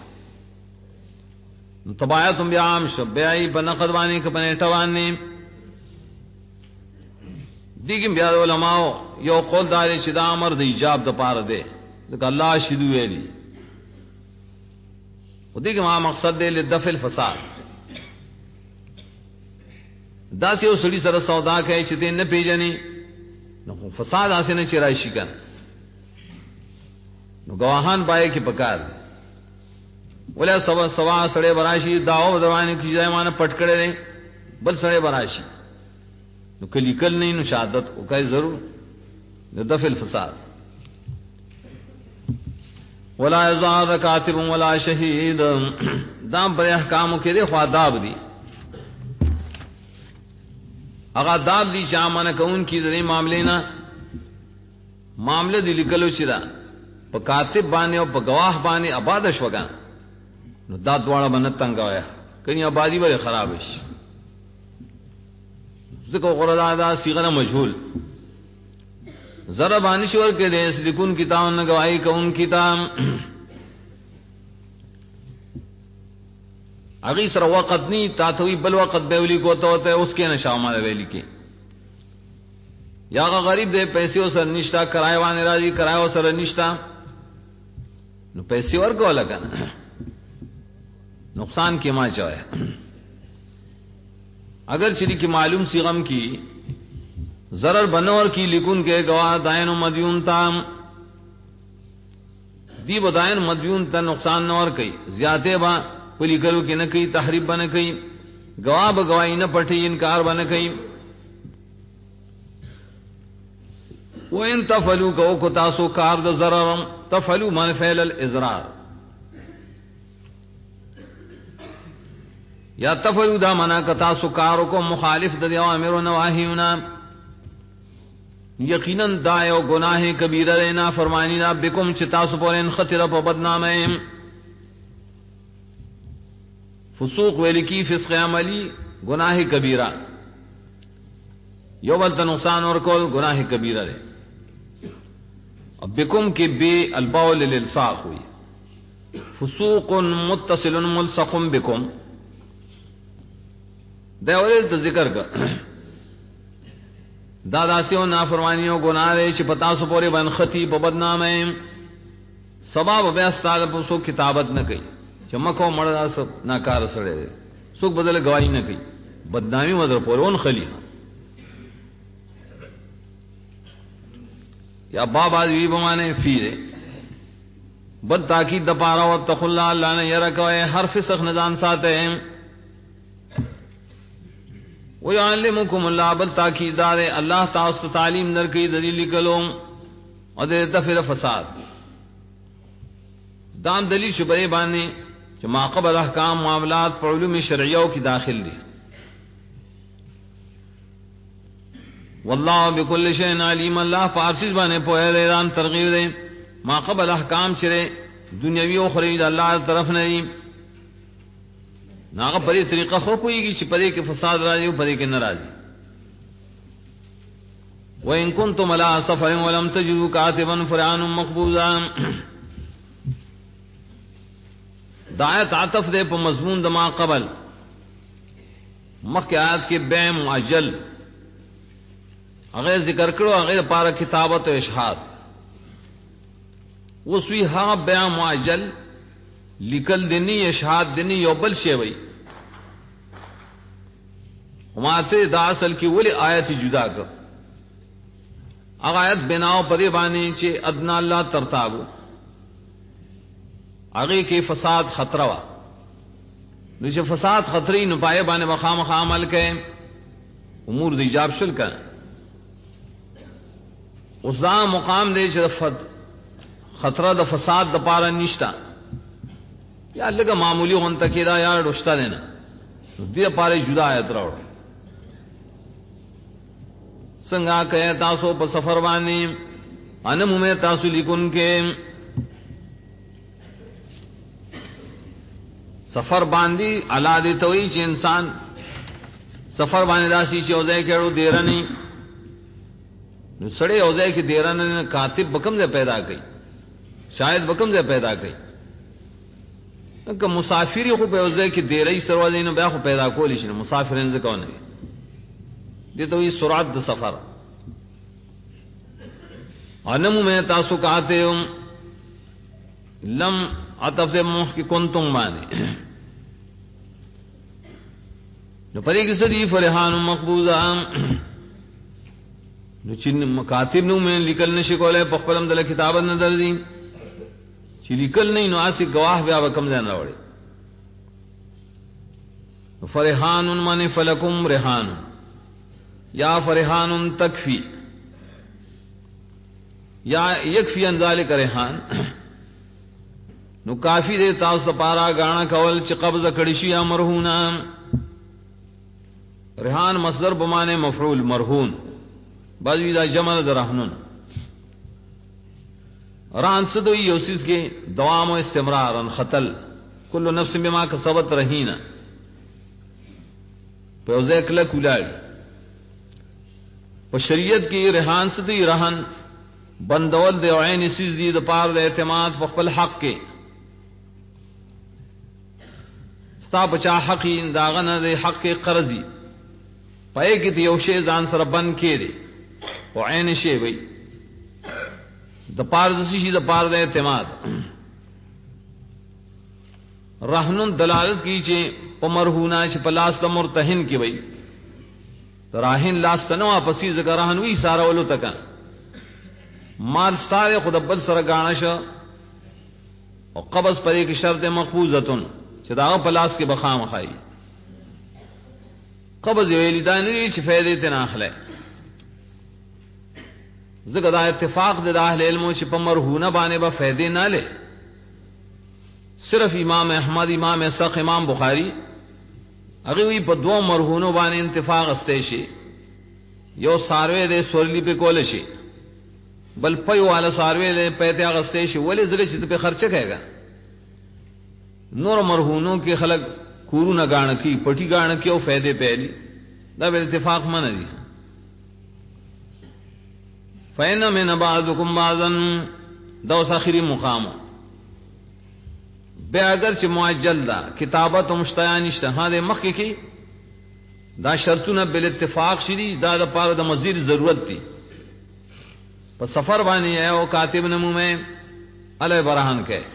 تبایاتم بیا عام شو بیعی په نقد باندې کې په نیټه باندې دیګم بیا علماء یو قول دار چې دا امر د ایجاب د پاره دی ځکه الله شهدو ویلي و دیگه ما مقصد دی لدفع الفساد دا سی او سړي سره سودا کوي چې دې نه پیژني نو فساد اسنه چې راشي کنه نو گواهان پای کې پکار ولا سوا سړی براشي داو دوانه کې ځایمانه پټ کړي بل سړی براشي نو کلی کل نه نو شهادت او کوي ضرور لدفع الفساد ولا یزار کاتب ولا شهید دا پر احکام کې دي خو آداب دي اغا داب دی چا من کون کی دې معاملې نه معاملې دی لیکلو شي دا په کاتب باندې او په گواه باندې آباد شوګان نو دا دواړه باندې تنگاویا کني آبادی به خراب شي ذکر قرآن دا صيغه مجهول ذرا بانش ور کے دے لیکن کتاب نہ گواہی کون کتاب اگی سر وقت نہیں تاتوی بل وقت بیولی کو تو ہوتا ہے اس کے نشا مال ویلی کے یا غریب دے پیسے او سر نشتا کرایہ وانے راضی کرایہ او سر نشتا نو پیسے اور کو لگا نقصان کی ما چاہے اگر چلی کی معلوم سی غم کی ضرر بنور کی لکن کے گواہ دائن و مدیون تام دی بدائن مدیون تا نقصان نور کئی زیادے با پلی کرو کی نہ کئی تحریب بن کئی گواہ بگواہی نہ پٹھی انکار بن کئی وَإِن تَفْعَلُوا كَوْ تاسو کار د ضرر تفعلوا من فعل الازرار یا تفعلوا دا منا ک تاسو کارو کو مخالف د اوامر و نواهینا یقینا دا یو گناہ کبیرہ لینا فرمانی نا بكم چ تاسو پورن خطر په بدنامه فسوق ویلکی فسق عملی گناہ کبیرہ یو بل نقصان اور کول گناہ کبیرہ ہے اب بكم کی بے الباء للالصاق ہوئی فسوق متصل ملصق بكم دا اول ذکر کا دادا سیو نافرمانیوں گناہ دے چ پتا سو پورے بن خطی په بدنامه سبب بیا استاد په سو کتابت نہ کئی چمکو مڑا سب ناکار سڑے سوک بدل گواہی نہ کئی بدنامی مدر پورون خلی یا بابا دی بمانے فیرے بد تاکید دپارا واتقوا اللہ اللہ نے یرکوئے ہر فسق نظام ساتے ہیں وَيَعَلِّمُكُمُ اللَّهُ بل تاکید دارے اللہ تعالی تعلیم نرکی دلیل کلوم اور دے دفر فساد دام دلیل شبہ بانے کہ ما قبل احکام معاملات پر علوم شرعیوں کی داخل دی واللہ بكل شيء علیم اللہ فارسیز بانے پوئے دیران ترغیب دے ما قبل احکام چرے دنیاوی و خرید اللہ طرف نہیں ناغا پری طریقہ خو کوئی گی چی پری کے فساد راجی و پری کے نراجی وَإِن كُنتُمْ عَلَىٰ سَفَرٍ وَلَمْ تَجِدُوا كَاتِبًا فَرِهَانٌ مَّقْبُوضًا دعایت عطف دے پا مضمون دما قبل مخی آیت کے بیع معجل اغیر ذکر کرو اغیر پارا کتابت و اشہاد وہ سوی ہاں بیع معجل لکل دنی اشہاد دنی یو بل شیوئی ہماتے دا اصل کی ولی آیت جدا کر آیت بناو پدی بانی چے ادنا اللہ ترتابو آگے کے فساد خطرہ وا نیچے فساد خطری نپائے بانے بخام خامل کے امور دی جاب شل کر اس دا مقام دے چے خطرہ دا فساد دا پارا نشتا یا اللہ کا معمولی ہون تکی دا یا رشتہ دینا دی پارے جدا آیت روڑ سنگا کہے تاسو پا سفر بانی انمو میں تاسو لکن کے سفر باندی علا دیتوئی چی انسان سفر باندی داسی چی اوزے کہڑو دیرہ نہیں نو سڑے اوزے کی دیرہ نہیں کاتب بکم سے پیدا کئی شاید بکم سے پیدا کئی کہ مسافری خو پہ اوزے کی دیرہی سروازی نو بیا خو پیدا کولی شنو مسافرین سے کون ہے دیتوئی سرعت دا سفر انمو میں تاسو کہتے ہوں لم عطف موح کی کنتم بانے نو پدی کی صدی فرحان مقبوضہ نو چین مکاتب نو میں لکل نشکولے پخپلم دل کتابت ندر دی چی لکل نہیں نو آسی گواہ بیا بکم زین روڑے فرحان من فلکم رحان یا فرحان تکفی یا یکفی انزال کا رحان نو کافی دے تاو سپارا گانا کول چی قبض کڑشی یا مرہونا رهان مصدر بمانے مفعول مرهون بعضی دا جمع دا رهنون رهان صدوی یوسیس کے دوام و استمرار خطل کل نفس بما کسبت رہینا پیوزے کلک ولاړ په شریعت کې رهان صدی رهن بندول د عین سیز دی د پار د اعتماد په خپل حق کې ستا بچا حق داغه نه د حق کې قرضی پای کې یو شی ځان سره بند کړي او عین شی وي د پار د شي د پار د اعتماد رهنن دلالت کی چې په مرهونه چې په لاس د مرتهن کې وي راهن لاس تنو واپسی ذکر رهن وی ساره ولو تک مال ساره خود بل سره غاڼه شو او قبض پرې کې شرط مقبوضتن چې دا په لاس کې بخام خای قبض ویلی دانی چې فائدې ته نه اخلي زګه دا اتفاق د اهل علم چې په مرهونه باندې به فائدې نه لې صرف امام احمد امام اسحاق امام بخاری هغه وی په دوه مرهونو باندې اتفاق استه شي یو ساروی دې سورلی په کول شي بل پيو والا ساروی دې په ته استه شي ولې زړه چې په خرچه کېږي نور مرهونو کې خلق کورونه غاڼ کی پټي غاڼ کی او فائدې پېلي دا به اتفاق منه دي فإن من بعضكم بعضا دوس اخري مقام بے اگر چې معجل دا کتابت او مشتیان اجتهاد مخکې کی دا شرطونه بل اتفاق شری دا د پاره د مزید ضرورت دي په سفر باندې او کاتب نمو میں علی برهان کې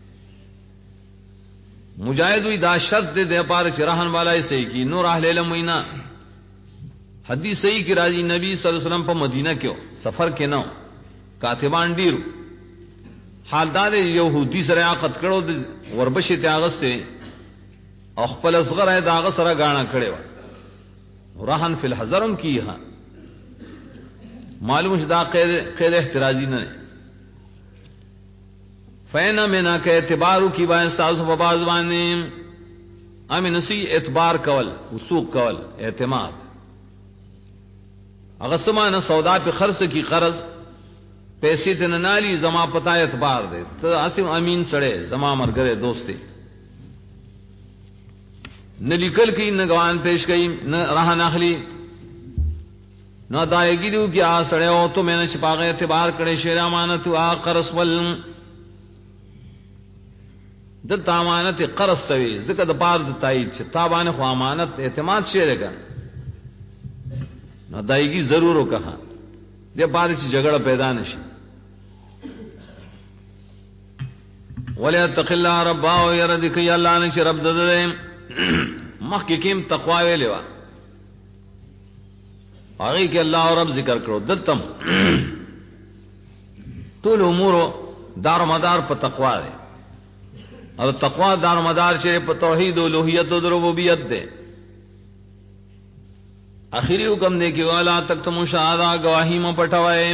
مجاهد وی دا شرط دے پاره چې رهن والای صحیح کی نور اهل علم وینا حدیث صحیح کی راځي نبی صلی الله علیه وسلم په مدینه کې سفر کې نو کاتبان ډیرو حالدار یهودی سره عقد کړو د وربشي تیاغسته او خپل اصغر داغه سره غاڼه کړي و رهن فی الحذرم کیها معلوم شدا قید احترازی نه فینا منا کې اعتبار کی باندې تاسو په باز باندې امن سی اعتبار کول وسوق کول اعتماد هغه سمانه سودا په خرڅ کی قرض پیسې ته نالی زما پتا اعتبار دے ته اسیم امین سړی زما مرګره دوستي نه لیکل کی نه غوان پیش کئ نه راه ناخلی نو دایګی دیو کی آ سړی او ته مینه چپاغه اعتبار کړي شیر امانت وا قرض ول د امانت قرض توی زکه د بار د تایید چې تابانه خو امانت اعتماد شی لګا نو دایګی ضرور وکړه دې بعد چې جګړه پیدا نشي ولا تق الله رب او يرضك يا الله ان رب دې مخکې کېم تقوا ویلې وا هغه کې الله او رب ذکر کړو دلتم ټول امور دار مدار په تقوا دی او تقوا دار مدار چې په توحید او الوهیت او ربوبیت دی اخیری حکم دے کہ والا تک تم شهادت گواہی میں پٹھوائے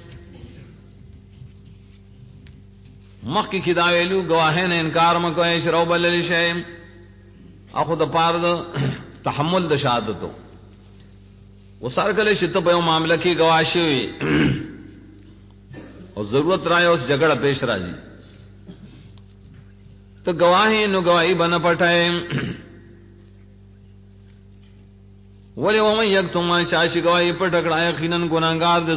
مخ کی کداویلو گواہے نے انکار میں کوئی شرو بلل شے اخو د پار تحمل د شهادتو وسار کله شته په معاملہ کې گواہی ہوئی او ضرورت رائے اس جھگڑا پیش راځي تو گواہی نو گواہی بنا پٹھائے ولی ومن یکتم ما چاشی گواہی پر ٹکڑا یقینا گناہگار د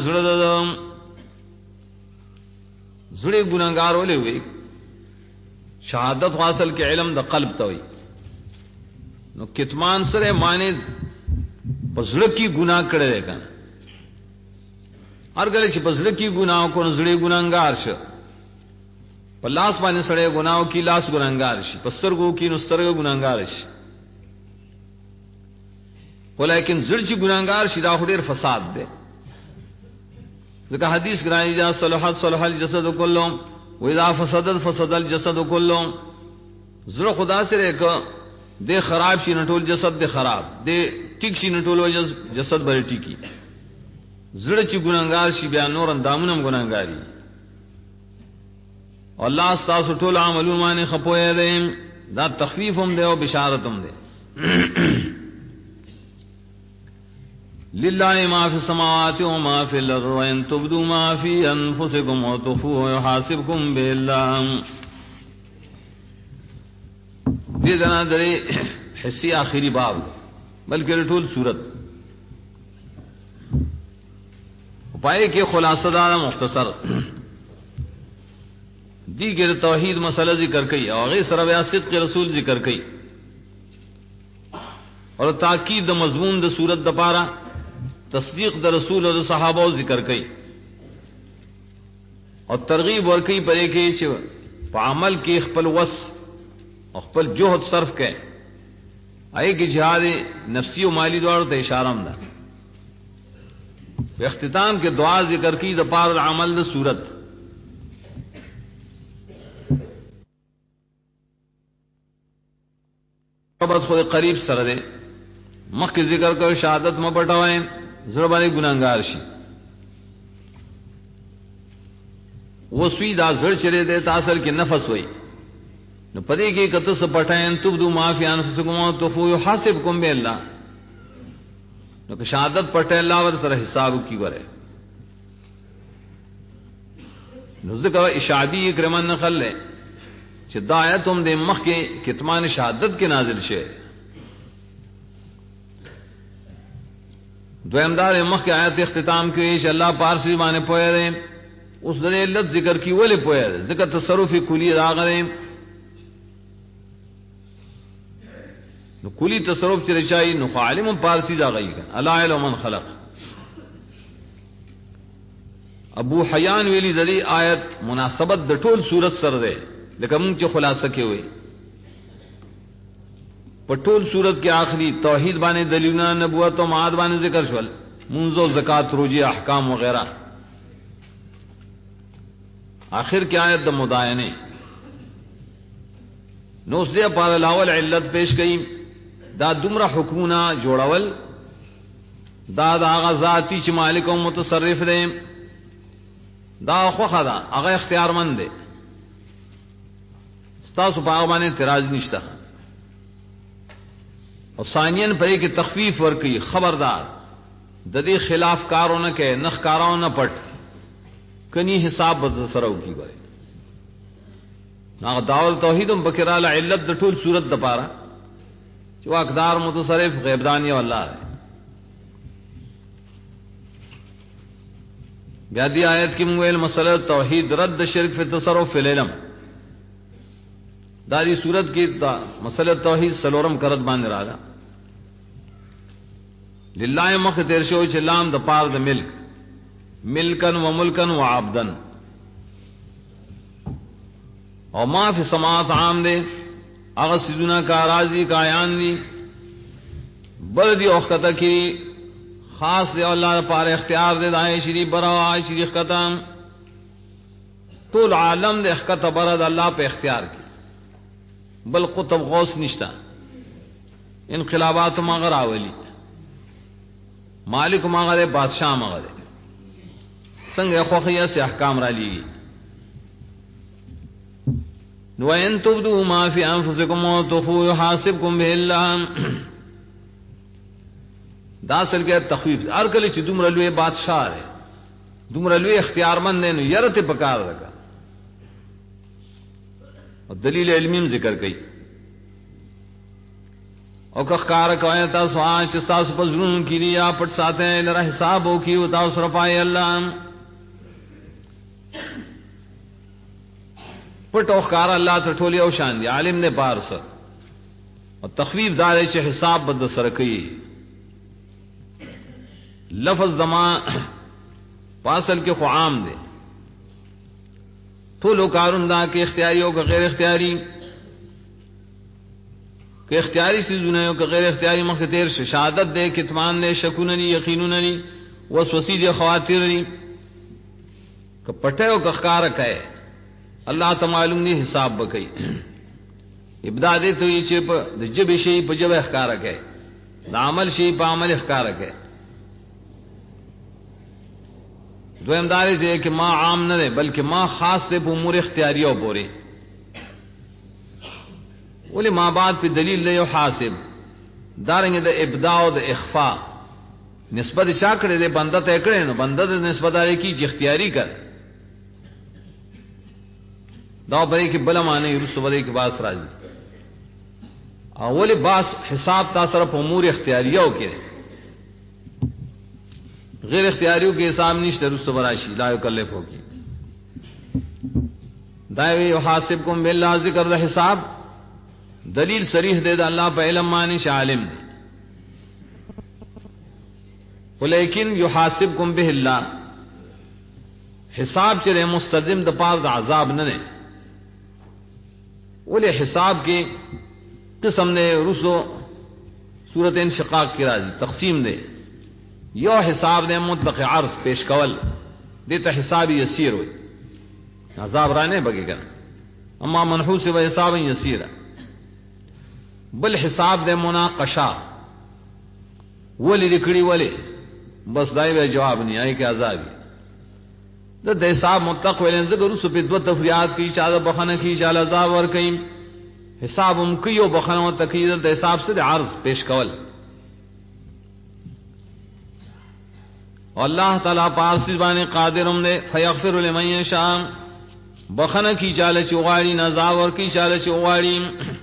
زړه گناہگار ولې وي شهادت حاصل کې علم د قلب ته وي نو کتمان سره معنی پزړه کی گناہ کړي ده کنه هر کله چې پزړه کی گناہ کو زړه گناہگار شه په لاس باندې سره گناہو کی لاس گناہگار شي پسترګو کی نو سترګو گناہگار شي ولیکن زړه ګناګار شي دا ډېر فساد دی ځکه حدیث ګرای جا صلح الجسد كله و اذا فسد الجسد كله زړه خدا سره ک دې خراب شي نټول جسد دې خراب دې ټیک شي نټول جسد بل ټیکی زړه چې ګناګار شي بیا نور اندامونه ګناګاری الله تاسو ټول عملونه باندې خپوي دي دا تخفیف هم دی او بشارت هم دی लिल्लाहि मा फि समावाति व मा फिल अर्दि व इन तुब्दू मा फी अनफुसिकुम व तुखफूहु युहासिबकुम बिल्लाह। दे जना दरे हिस्सी आखिरी बाब बल्कि रटूल सूरत पाए के खुलासादार मुख्तसर दी के तौहीद मसला जिक्र कई और गैर सरव्या सिद्क़ के रसूल जिक्र कई और ताकीद मजमून द सूरत द पारा तस्दीक द रसूल और सहाबा जिक्र कई और तरगीब और कई परे के पामल के खपल वस और खपल जोहद सर्फ के आए कि जिहाद नफ्सी व माली द्वारा तो इशाराम दा इख्तिताम के दुआ जिक्र की द पार अमल द सूरत बस खुद करीब सर दे मख के जिक्र कर शहादत में बटवाएं जरबानी गुनाहगार शी वो सुई दा जड़ चले दे तासर के नफस हुई न पदे के कतस पटाएं तुबदू माफी अनफुसिकुम तुखफू युहासिबकुम बिल्लाह न शहादत पटे अल्लाह वर सर हिसाब की वरे नुज़िका इशादी इकरमन नखल ले चिदायत तुम दे मख के कितमान शहादत के नाजिल शे द्वयमदार मख के आयत इख्तिताम के अल्लाह पारसी माने पोए रहे उस दरे लत जिक्र की वले पोए जिक्र तसरुफी कुली रागरे न कुली तसरुफ चरचाई न आलिम पारसी जा गई अला इल्म मन खलक अबू हयान वेली दरी आयत मुनासबत द टोल सूरत सर दे लेकिन मुझे खुलासा के हुए पटोल सूरत के आखिरी तौहीद बाने दलीलना नबुवत और माद बाने जिक्र शवल मुंजो ज़कात रोजी अहकाम वगैरह आखिर की आयत द मुदायने नोसदे पार लावल इल्लत पेश गई दा दुमरा हुकूना जोड़ावल दा आगा जाती च मालिक और मुतसर्रिफ दे दा खुखदा आगा इख्तियारमंद दे तासु बागबाने तिराज निश्ता और सानियन पर की तखफीफ वर्की खबरदार ददे खिलाफ कारों न के नखकारों न पट कनी हिसाब बसरव की बरे ना दावल तौहीदम बकराला इल्लत द टूल सूरत द पारा जो अकदार मुतसरिफ गैबदानी अल्लाह है ब्यादी आयत की मुवेल मसला तौहीद रद्द शिरक फि तसर्रुफ फिल इल्म दादी सूरत की मसल तौहीद सलोरम करत बांध रहा लिल्लाह मख तेरशो चिल्लाम द पार द मिल्क मिल्कन व मुल्कन व आबदन और माफ समात आम दे अगर सिजुना का राजी का आयान दी बरदी औखत की खास दे अल्लाह पार इख्तियार दे दाए शरीफ बरा आय शरीफ कतम तो आलम दे अखत बरद अल्लाह पे इख्तियार की बल कुतब गौस निश्ता इनकलाबात मगर आवली मालिक मगरे बादशाह मगरे संग खोखिया से अहकाम रा ली वन तुब्दू मा फी अनफुसिकुम व तुखफू युहासिबकुम बिल्लाह दासल के तखफीफ हर कले च दुमरा लुए बादशाह है दुमरा लुए इख्तियारमंद ने यरते पकार रखा और दलील इल्मीम जिक्र कई और कखकार कहता स्वाच सास पजरून की लिया पट साते लरा हिसाब हो की उताव सरपाए अल्लाह पट औकार अल्लाह तठोली औशान दी आलिम ने पारस और तखवीफ दारे चे हिसाब बद सरकई लफ्ज जमा पासल के ख्वाम दे तो लो कारुंदा के इख्तियारी हो गैर इख्तियारी के इख्तियारी से जुने हो गैर इख्तियारी मख तेर शहादत दे कितमान दे शकुननी यकीनुननी वसवसी दे खवातिर नी क पटे हो कखकार कहे अल्लाह त मालूम नहीं हिसाब बकई इब्दा दे तो ये चिप जब शई प जब इख्तियार कहे दामल शई प अमल इख्तियार कहे द्वयमदारी से कि माँ आम न दे बल्कि माँ खास से उमूर इख्तियारियों बोरे बोले माँ बात पे दलील ले हासिब दारेंगे द इब्दा द इख्फा نسبت چا کړې ده بنده ته کړې نو بنده د نسبت لري کی اختیاري کړ دا به کې بل معنی رسو بده کې باس راځي اول باس حساب تاسو سره په امور اختیاریو کې غیر اختیاریو کې حساب نشته رسو براشي لا یکلفو کې دایو یحاسبکم بالله ذکر حساب دلیل صریح دے دا اللہ پہ علم مانی عالم دے ولیکن یحاسبکم به اللہ حساب چلے مستلزم دا پار دا عذاب نہ دے ولی حساب کی قسم نے رسو صورت انشقاق کی راضی تقسیم دے یو حساب دے مطلق عرض پیش کول دیتا حساب یسیر ہوئی عذاب رانے بگے گا اما منحوس و حساب یسیر بل حساب دے مناقشہ ولی لکڑی ولی بس دائی بے جواب نہیں آئی کہ عذابی دا حساب مطلق ویلین ذکر اس پہ دو تفریات کی چاہدہ بخانہ کی چاہدہ عذاب ورکیم حساب امکی و بخانہ و تقید دا حساب سے عرض پیش کول اللہ تعالیٰ پارسی بانے قادرم دے فیغفر لمن یشاء بخانہ کی چاہدہ چوغاڑی عذاب ورکی چاہدہ چوغاڑی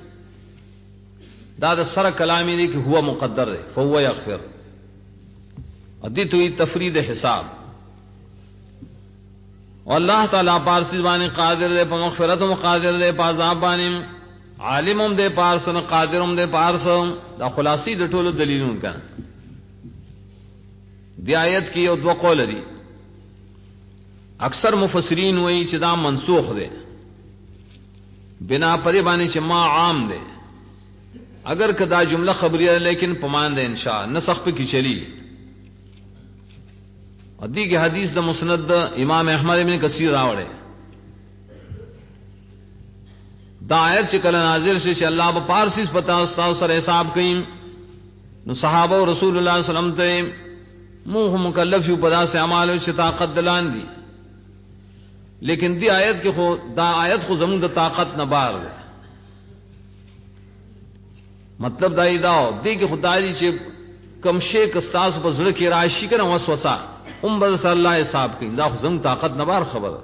دا سر کلامی دی کہ ہوا مقدر ہے فہو یغفر ادیت ہوئی تفرید حساب اور اللہ تعالیٰ پارسی بانے قادر دے پا مغفرتم قادر دے پا عذاب بانے عالمم دے پارسن قادرم دے پارسن دا خلاصی دے ٹولو دلیلون کا دی آیت کی او دو قول دی اکثر مفسرین ہوئی چھ دا منسوخ دے بنا پدی بانے چھ ما عام دے اگر کدا جملہ خبری ہے لیکن پمان دے انشاء نسخ پہ کی چلی ادی کی حدیث دا مسند امام احمد ابن کثیر راوڑے دا آیت چکل نازل سے چھ اللہ با پارسیس پتا استاو سر حساب کئیم نو صحابہ و رسول اللہ صلی اللہ علیہ وسلم تے موہ مکلف یو پدا سے عمالو چھ طاقت دلان دی لیکن دی آیت کی خو دا آیت خو زمون دا طاقت نبار دے مطلب دای داو دی کہ خدا جی چې کم شی کستاس په زړه کې راشي کنه وسوسه بز صلی الله حساب کین دا زم طاقت نبار خبر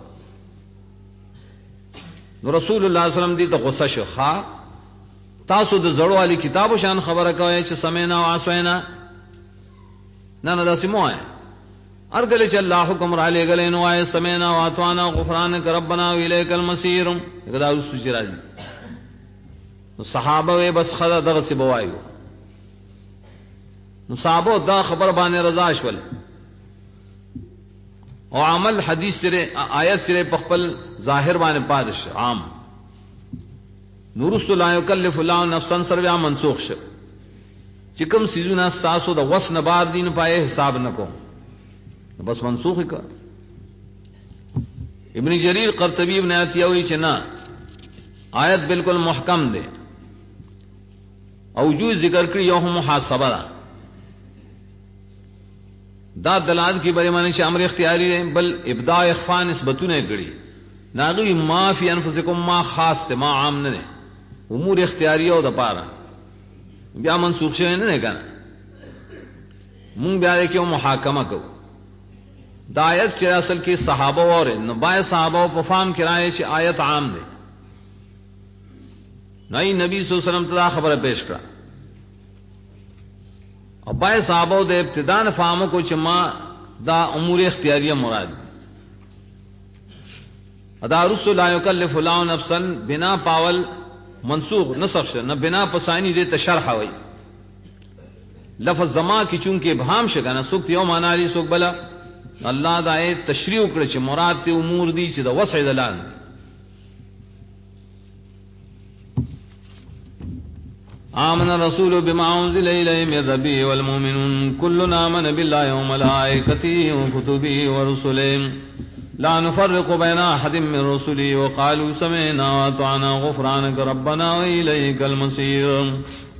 نو رسول الله صلی الله علیه وسلم دی ته غصه شو ها تاسو د زړو علی کتابو شان خبره کوي چې سمینا او اسوینا نه نه داسې مو ہے ارګل چې الله حکم را لګل نو آی سمینا او اتوانا غفرانک ربنا و الیک المصیر دا رسو چې راځي نو صحابه وی بس خدا دغه سی بوایو نو صحابه دا خبر باندې رضا شول او عمل حدیث سره آیت سره په خپل ظاهر باندې پادش عام نور لا یکلف الله نفسا سره منسوخ شه چې کوم سيزونه تاسو د وس نه بعد دین پای حساب نکو بس منسوخ کا ابن جریر قرطبی ابن عتیوی چې نه آیت بالکل محکم دے او جو ذکر کری یو محاسبہ دا دلال کی بری معنی چې امر اختیاری ہے بل ابداع اخفاء نسبتونه کړي ناغوی ما فی انفسکم ما خاص ته ما عام نه امور اختیاری او د پاره بیا منسوخ شوی نه کنه مونږ بیا کې محاکمه کو دا آیت چې اصل کې صحابه اور نو بای صحابه په فهم کړای چې آیت عام ده نئی نبی صلی اللہ علیہ وسلم تدا خبر پیش کرا ابائے صحابہ دے ابتدان فہمو کو چما دا امور اختیاریہ مراد ادا رسول لا یکلف الله نفسا بنا پاول منسوخ نسخ نہ بنا پسانی دے تشرح ہوئی لفظ زما کی چونکہ ابہام شگنا سوک یو معنی سوک بلا اللہ دا تشریح کړ چې مراد ته امور دي چې دا وسع دلان آمن الرسول بما انزل الیہ من ربه والمؤمنون كل آمن بالله وملائکته وكتبه ورسله لا نفرق بين احد من رسله وقالوا سمعنا واطعنا غفرانك ربنا واليك المصير.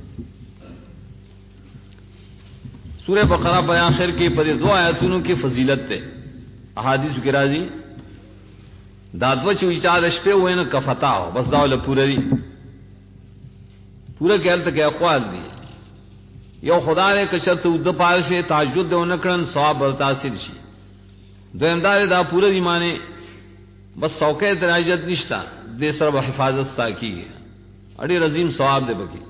سورہ بقرہ پر آخر کی پر دو آیاتوں کی فضیلت ہے احادیث کی راضی دادو چوی چار شپے ہوئے نا کفتا ہو بس داول پورا دی پورا کہل تک اقوال دی یو خدا دې کشرت ود پاشه تهجد او نکړن ثواب ورتاثر شي دویم دا پوره ایمانه بس سوکه درجت نشتا دې سره حفاظت ساکی اړي رزیم ثواب دې بکی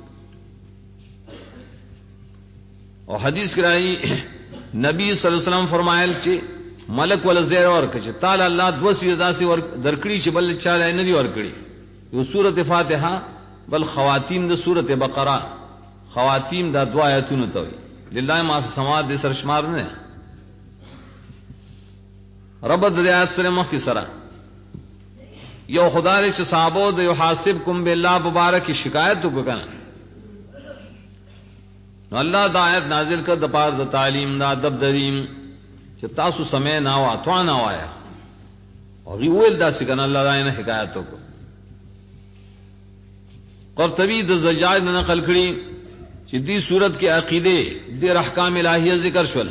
او حدیث کرائی نبی صلی اللہ علیہ وسلم فرمایل چې ملک ول زیر ورکړي چې تعالی الله دو سیدا سي ور درکړي چې بل چاله نه دی ورکړي یو سورته فاتحه بل خواتیم د سورته بقره خواتیم دا دوا آیاتونه ته وي لله ما فی السماوات د سر شمار نه رب د آیات سره مخ کی سره یو خدای چې صحابو د یحاسبکم بالله مبارک شکایت وکړه نو الله دا آیت نازل کړ د پاره د تعلیم دا ادب دریم چې تاسو سمې نه وا تو نه وایا او ویل دا څنګه الله راینه حکایت وکړه قرطبی د زجاج نه نقل کړي چې دې صورت کې عقیده د احکام الہیه ذکر شول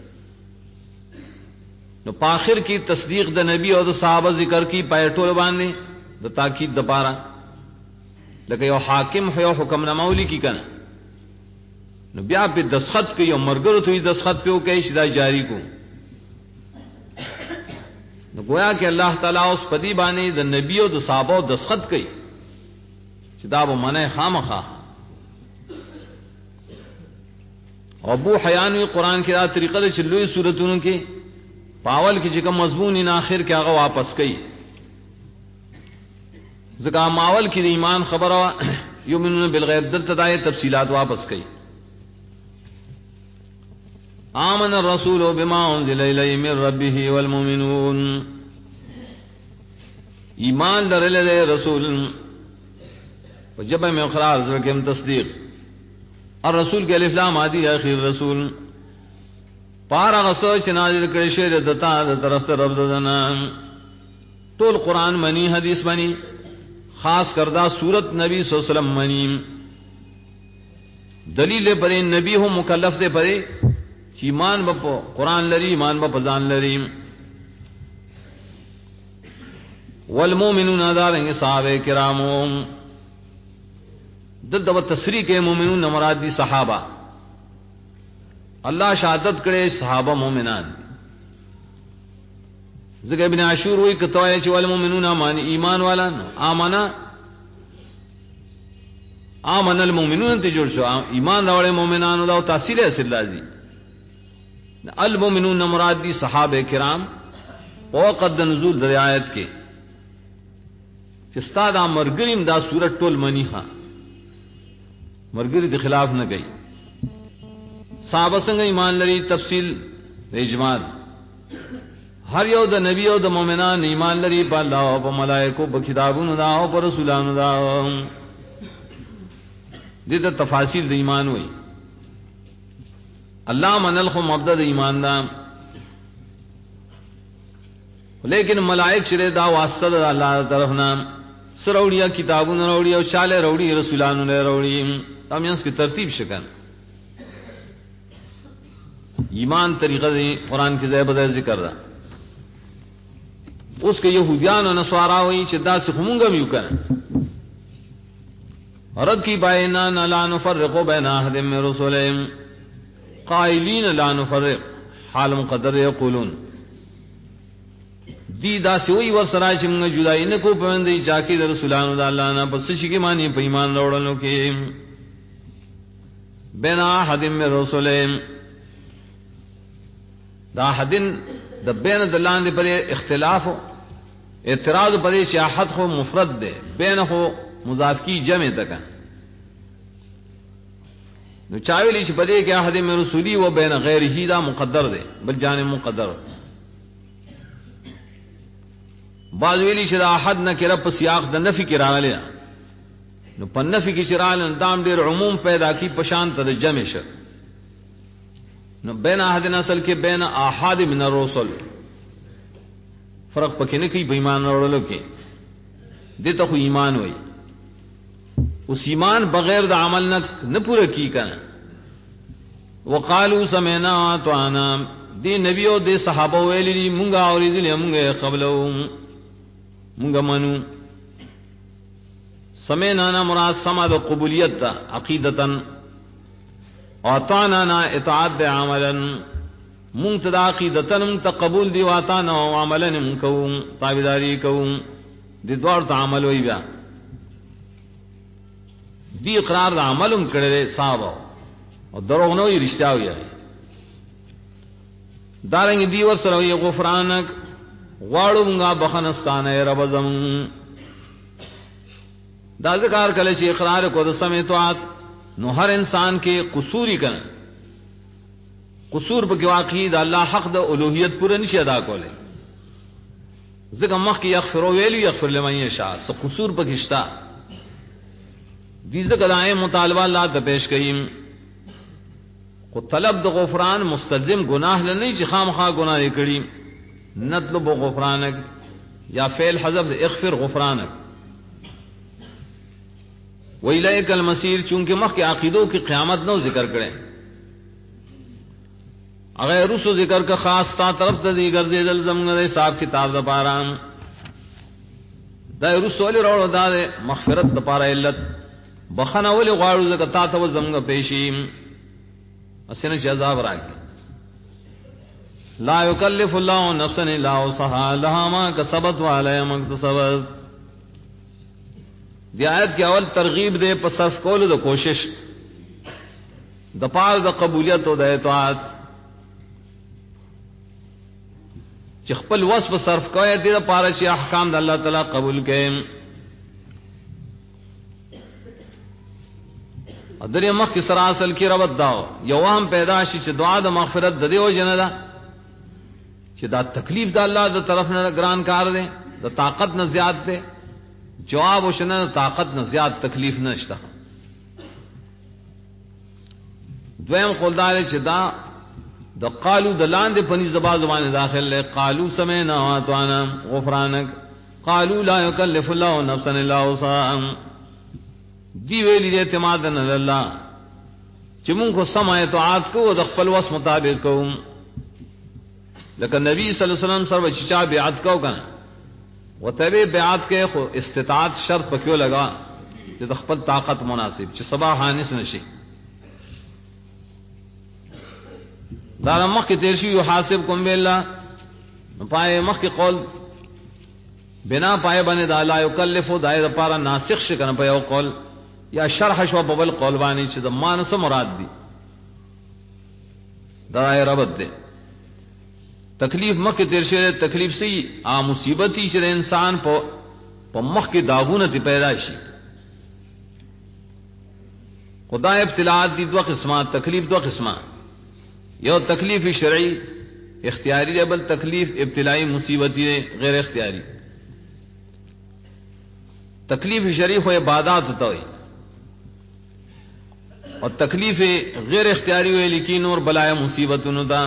نو په اخر کې تصدیق د نبی او د صحابه ذکر کی پایټول باندې د تاکید د پاره لکه یو حاکم یو حکم نه مولی کی کنه نو بیا په دسخط کې یو مرګرو ته دسخط پیو کوي چې دا جاری کو نو گویا کہ اللہ تعالیٰ اس پدی بانے د نبی او د صحابہ دسخط کئی چې دا به منع خامخا ابو حیان قرآن کی دا طریقہ د چلوې سورتونو کې پاول کې چې کوم مضمون ان اخر کې هغه واپس کئی ځکه ماول کې د ایمان خبره یؤمنون بالغیب دلته دای تفصیلات واپس کئی آمن الرسول بما انزل الیہ من ربه والمؤمنون ایمان لرل دے رسول جب میں اقرار ذکر تصدیق اور رسول کے الف لام آدی اخر رسول پارا غسوچ نازل کړي شه د دتا د طرف رب دنا ټول قران منی حدیث منی خاص کردا صورت نبی صلی الله علیہ وسلم منی دلیل پر نبی ہو مکلف دے پرے چې ایمان په قران لري ایمان په ځان لري والمؤمنون دارنګ صحابه کرامو دغه تصریح کې مؤمنون مراد دي صحابه الله شهادت کړي صحابه مؤمنان ذکر ابن عاشور وی کتوای چې والمؤمنون ایمان والا آمن المؤمنون ته جوړ شو ایمان راوړې مؤمنانو دا تحصیل اصل لازم المؤمنون مراد دی صحابہ کرام وقت نزول در آیت کے چستا دا مرگریم دا صورت ټول منی ها مرگری دی خلاف نہ گئی صحابہ سنگ ایمان لري تفصیل اجمال ہر یو د نبی او د مومنان ایمان لري په الله او په ملائکه په کتابونو دا او په رسولانو دا دې ته تفاصیل د ایمان وای اللہ منل خو مبدد ایمان دا لیکن ملائک چرے دا واسطہ دا اللہ طرف نام سروڑیا کتابوں نے روڑی اور چالے روڑی رسولانوں نے روڑی تامیانس کی ترتیب شکن ایمان طریقہ دے قرآن کی زیبت ذکر دا اس کے یہودیان و نصارا ہوئی چدا سے خمونگا بھی کر رد کی بائنا لا نفرق بین احد من رسولهم قائلین لا نفرق حال مقدر یقولون دی دا سوئی ور سرای چې موږ جدای نه کو پوندې چاکی در رسولانو د الله نه پس شي کې معنی په ایمان وروړلو کې بنا حدیم من رسولهم دا حدین د بین د لاندې پر اختلاف اعتراض پر چې احد خو مفرد ده بین خو مضاف کی جمع تک نو چاویلی چې پدې کې احد من رسولی و بین غیره دا مقدر ده بل جانب مقدر بعض ویلی چې دا احد نه کې رب سیاق د نفي کې راغلی نو په نفي کې چې راغلی دام ډیر عموم پیدا کی پشان ته جمع شه نو بین احد اصل کې بین احد من الرسل فرق پکې نه کوي په ایمان اورلو کې دته خو ایمان وای اس ایمان بغیر د عمل نہ پورا کی کنا وقالو سمعنا واطعنا دی نبی او دی صحابه ویلی مونږه اوریدل مونږه قبلو مونږه منو سمعنا مراد سما د قبولیت دا عقیدتن اطعنا نا اطاعت دے عملا منتدا عقیدتن تقبل دی واتانا عملا منکوم تابداری کوم دی دوار تا عمل وی بیا دی اقرار دا عملم کرے صحابہ اور دروغ نوی رشتہ ہوئی ہے دارنگی دی ورسر ہوئی غفرانک غاڑو منگا بخنستان اے رب زمون دا ذکار کلے چی اقرار کو دا سمیتوات نو ہر انسان کے قصوری کن قصور پا کی واقعی دا اللہ حق دا الوحیت پورا نشی ادا کولے ذکر مخ کی یغفرو ویلی یغفر لمن یشاء سا قصور پا کشتا دی ذکر دائیں مطالبہ اللہ تا پیش کئیم کو طلب دا غفران مستلزم گناہ لنی چی خام خواہ گناہ کری نطلب غفرانک یا فعل حذف دا اغفر غفرانک وَإِلَيْكَ الْمَصِيرُ چونکہ مخ کے عقیدوں کی قیامت نو ذکر کریں اگر رسو ذکر کا خاص تا طرف تا دی گرزی دل زمگا دے صاحب کتاب دا پارام دا رسو علی روڑ دا دے مغفرت دا پارا علت بخنا ولی غارو ذکر تا تا زمگا پیشیم اسینا چی عذاب راکی لا یکلف اللہ نفسا الا وسعها لها ما کسبت وعلیها ما اکتسبت دی آیت کی اول ترغیب دے پس صرف کولو دا کوشش دا پار دا قبولیت و دا اطاعت چی خپل وصف صرف کوئے دی دا پارا چی احکام دا اللہ تعالی قبول کے در مخ کی سراسل کی ربط داو یو وهم پیدا شی چی دعا دا مغفرت دا دیو جن دا چی دا تکلیف دا اللہ دا طرف نہ گران کار دے دا طاقت نہ زیاد دے جواب وشنا طاقت نہ زیاد تکلیف نہ اشتا دویم قولدار چی دا قالو دلان دے پنی زبان داخل لے قالو سمینا واتوانا غفرانک قالو لا یکلف اللہ نفسا الا وسعها دی ویلی دے اعتمادن اللہ چی من کو سمائے تو آت کو دا خپل وس مطابق کو لیکن نبی صلی اللہ علیہ وسلم سر بچچا بیعت کو کنا و تبی بیعت کے استطاعت شرط پکیو لگا کہ دا خپل طاقت مناسب چی صبا حانس نشی دارا مخ کی تیرشی یحاسب کم باللہ پائے مخ کی قول بنا پائے بنے دا لا یکلفو دائے دا پارا ناسخ شکن پائے قول یا شرح شو ببل قول بانی چی دا مانس مراد دی دائے ربط دے تکلیف مخ کی تیرشی دے تکلیف سی مصیبتی چی دے انسان پا مخ کی داغونتی پیداشی خدا ابتلاعات دی دو قسمات تکلیف دو قسمات یو تکلیف شرعی اختیاری دے بل تکلیف ابتلائی مصیبتی دے غیر اختیاری تکلیف شرعی خو عبادات ہوتا ہوئی اور تکلیف غیر اختیاری ہوئے لیکن اور بلائے مصیبت دا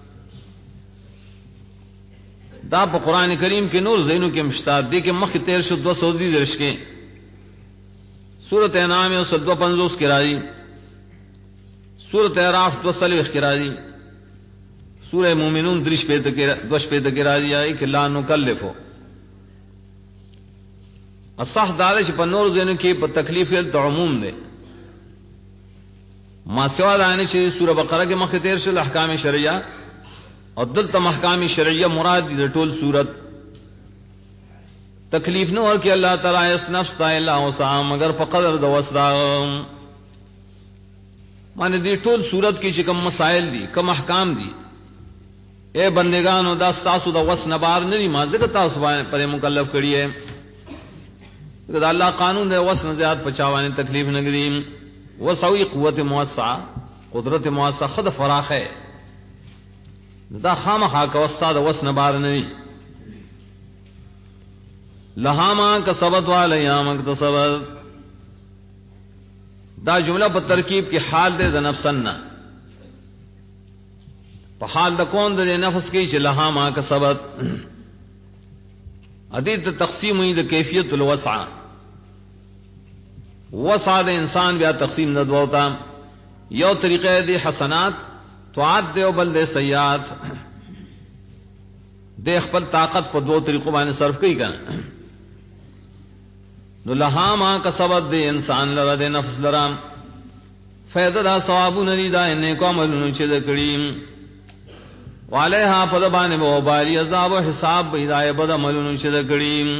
دا پا قرآن کریم کے نور زینو کے مشتاد دے کے مخ تیر شد دو سعودی درش کے سورت انعام و صدو پنزوس کی راضی سورت اعراف دو سلوخ کی راضی سورہ مومنون دوش پیت کی راضی آئی کہ لا نکلفو اصح دارش پا نور زینو کی پا تکلیف تو عموم دے ما سوا دانے چاہیے سورہ بقرہ کے مخ تیر شد احکام شرعیہ اور دلتا محکام شرعیہ مراد دی ٹول صورت تکلیف نو اور کہ اللہ تعالی اس نفس تا اللہ وسعها مگر فقدر دو وسدا مانے دی ٹول صورت کی چکم مسائل دی کم احکام دی اے بندگانو دا تاسو دا وس نبار نہیں مازه تاسو پر مکلف کړی ہے کہ اللہ قانون دے وس زیاد پچاوانے تکلیف نگریم وسوی قوت موسع قدرت موسع خود فراخ ہے دا خامخا کا وستا دا وس نبار نہیں لہاما کسبت والیام اکتسبت دا جملہ پر ترکیب کی حال دے دا نفسنا پا حال دا کون دے نفس کی چھ لہاما کسبت ادیت تقسیم ہوئی دا کیفیت الوسع وسع دے انسان بیا تقسیم دا دوتا یو طریقہ دے حسنات توعاد دے و بل دے سیئات دے خپل طاقت پر دو طریقوں بانے صرف کی کنا نو لہا ما کسبت دے انسان لرا دے نفس لرام فیض دا ثوابون دی دا نیکو عملونو چې دکړي والها پدبان وبالی عذاب و حساب بیدای بد عملونو چې دکړي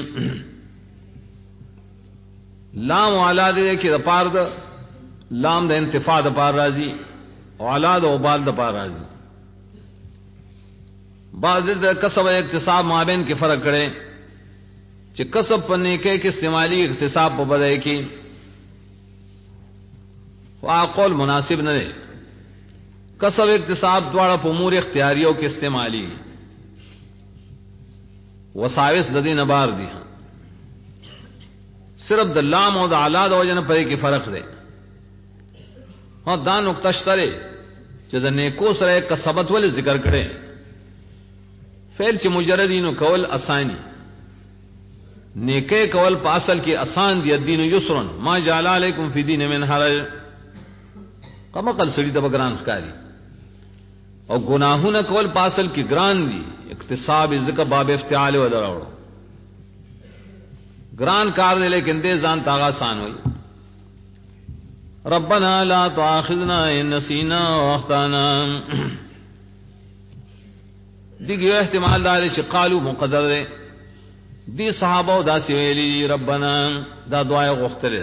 لام والا دې کې د پاره د لام د انتفاع د پاره راځي او اولاد او بال د پاره راځي بعض د کسب او اکتساب مابین کې فرق کړي چې کسب په نیکه کې استعمالي اکتساب په بدای کې واقول مناسب نه دی کسب اکتساب دواړه په امور اختیاریو کې استعمالي وساوس د دې نه بار دي صرف د لام او د اولاد او جن په کې فرق دی ها دا نقطه شته چې د نیکو سره کسبت ول ذکر کړي فعل چې مجردینو کول اسانی نیکه کول په اصل کې آسان دی دین یسرن ما جعل علیکم فی دین من حرج کما کل سړي د بګران ښکاری او گناهونه کول په اصل کې ګران دي اکتساب ذکر باب افتعال و دراوړو ګران کار دی لیکن دې ځان تاغه آسان وي ربنا لا تؤاخذنا ان نسینا واخطانا دیگه احتمال دار چې قالو مقدر دی دی صحابه دا سی ویلی ربنا دا دعای غوښتل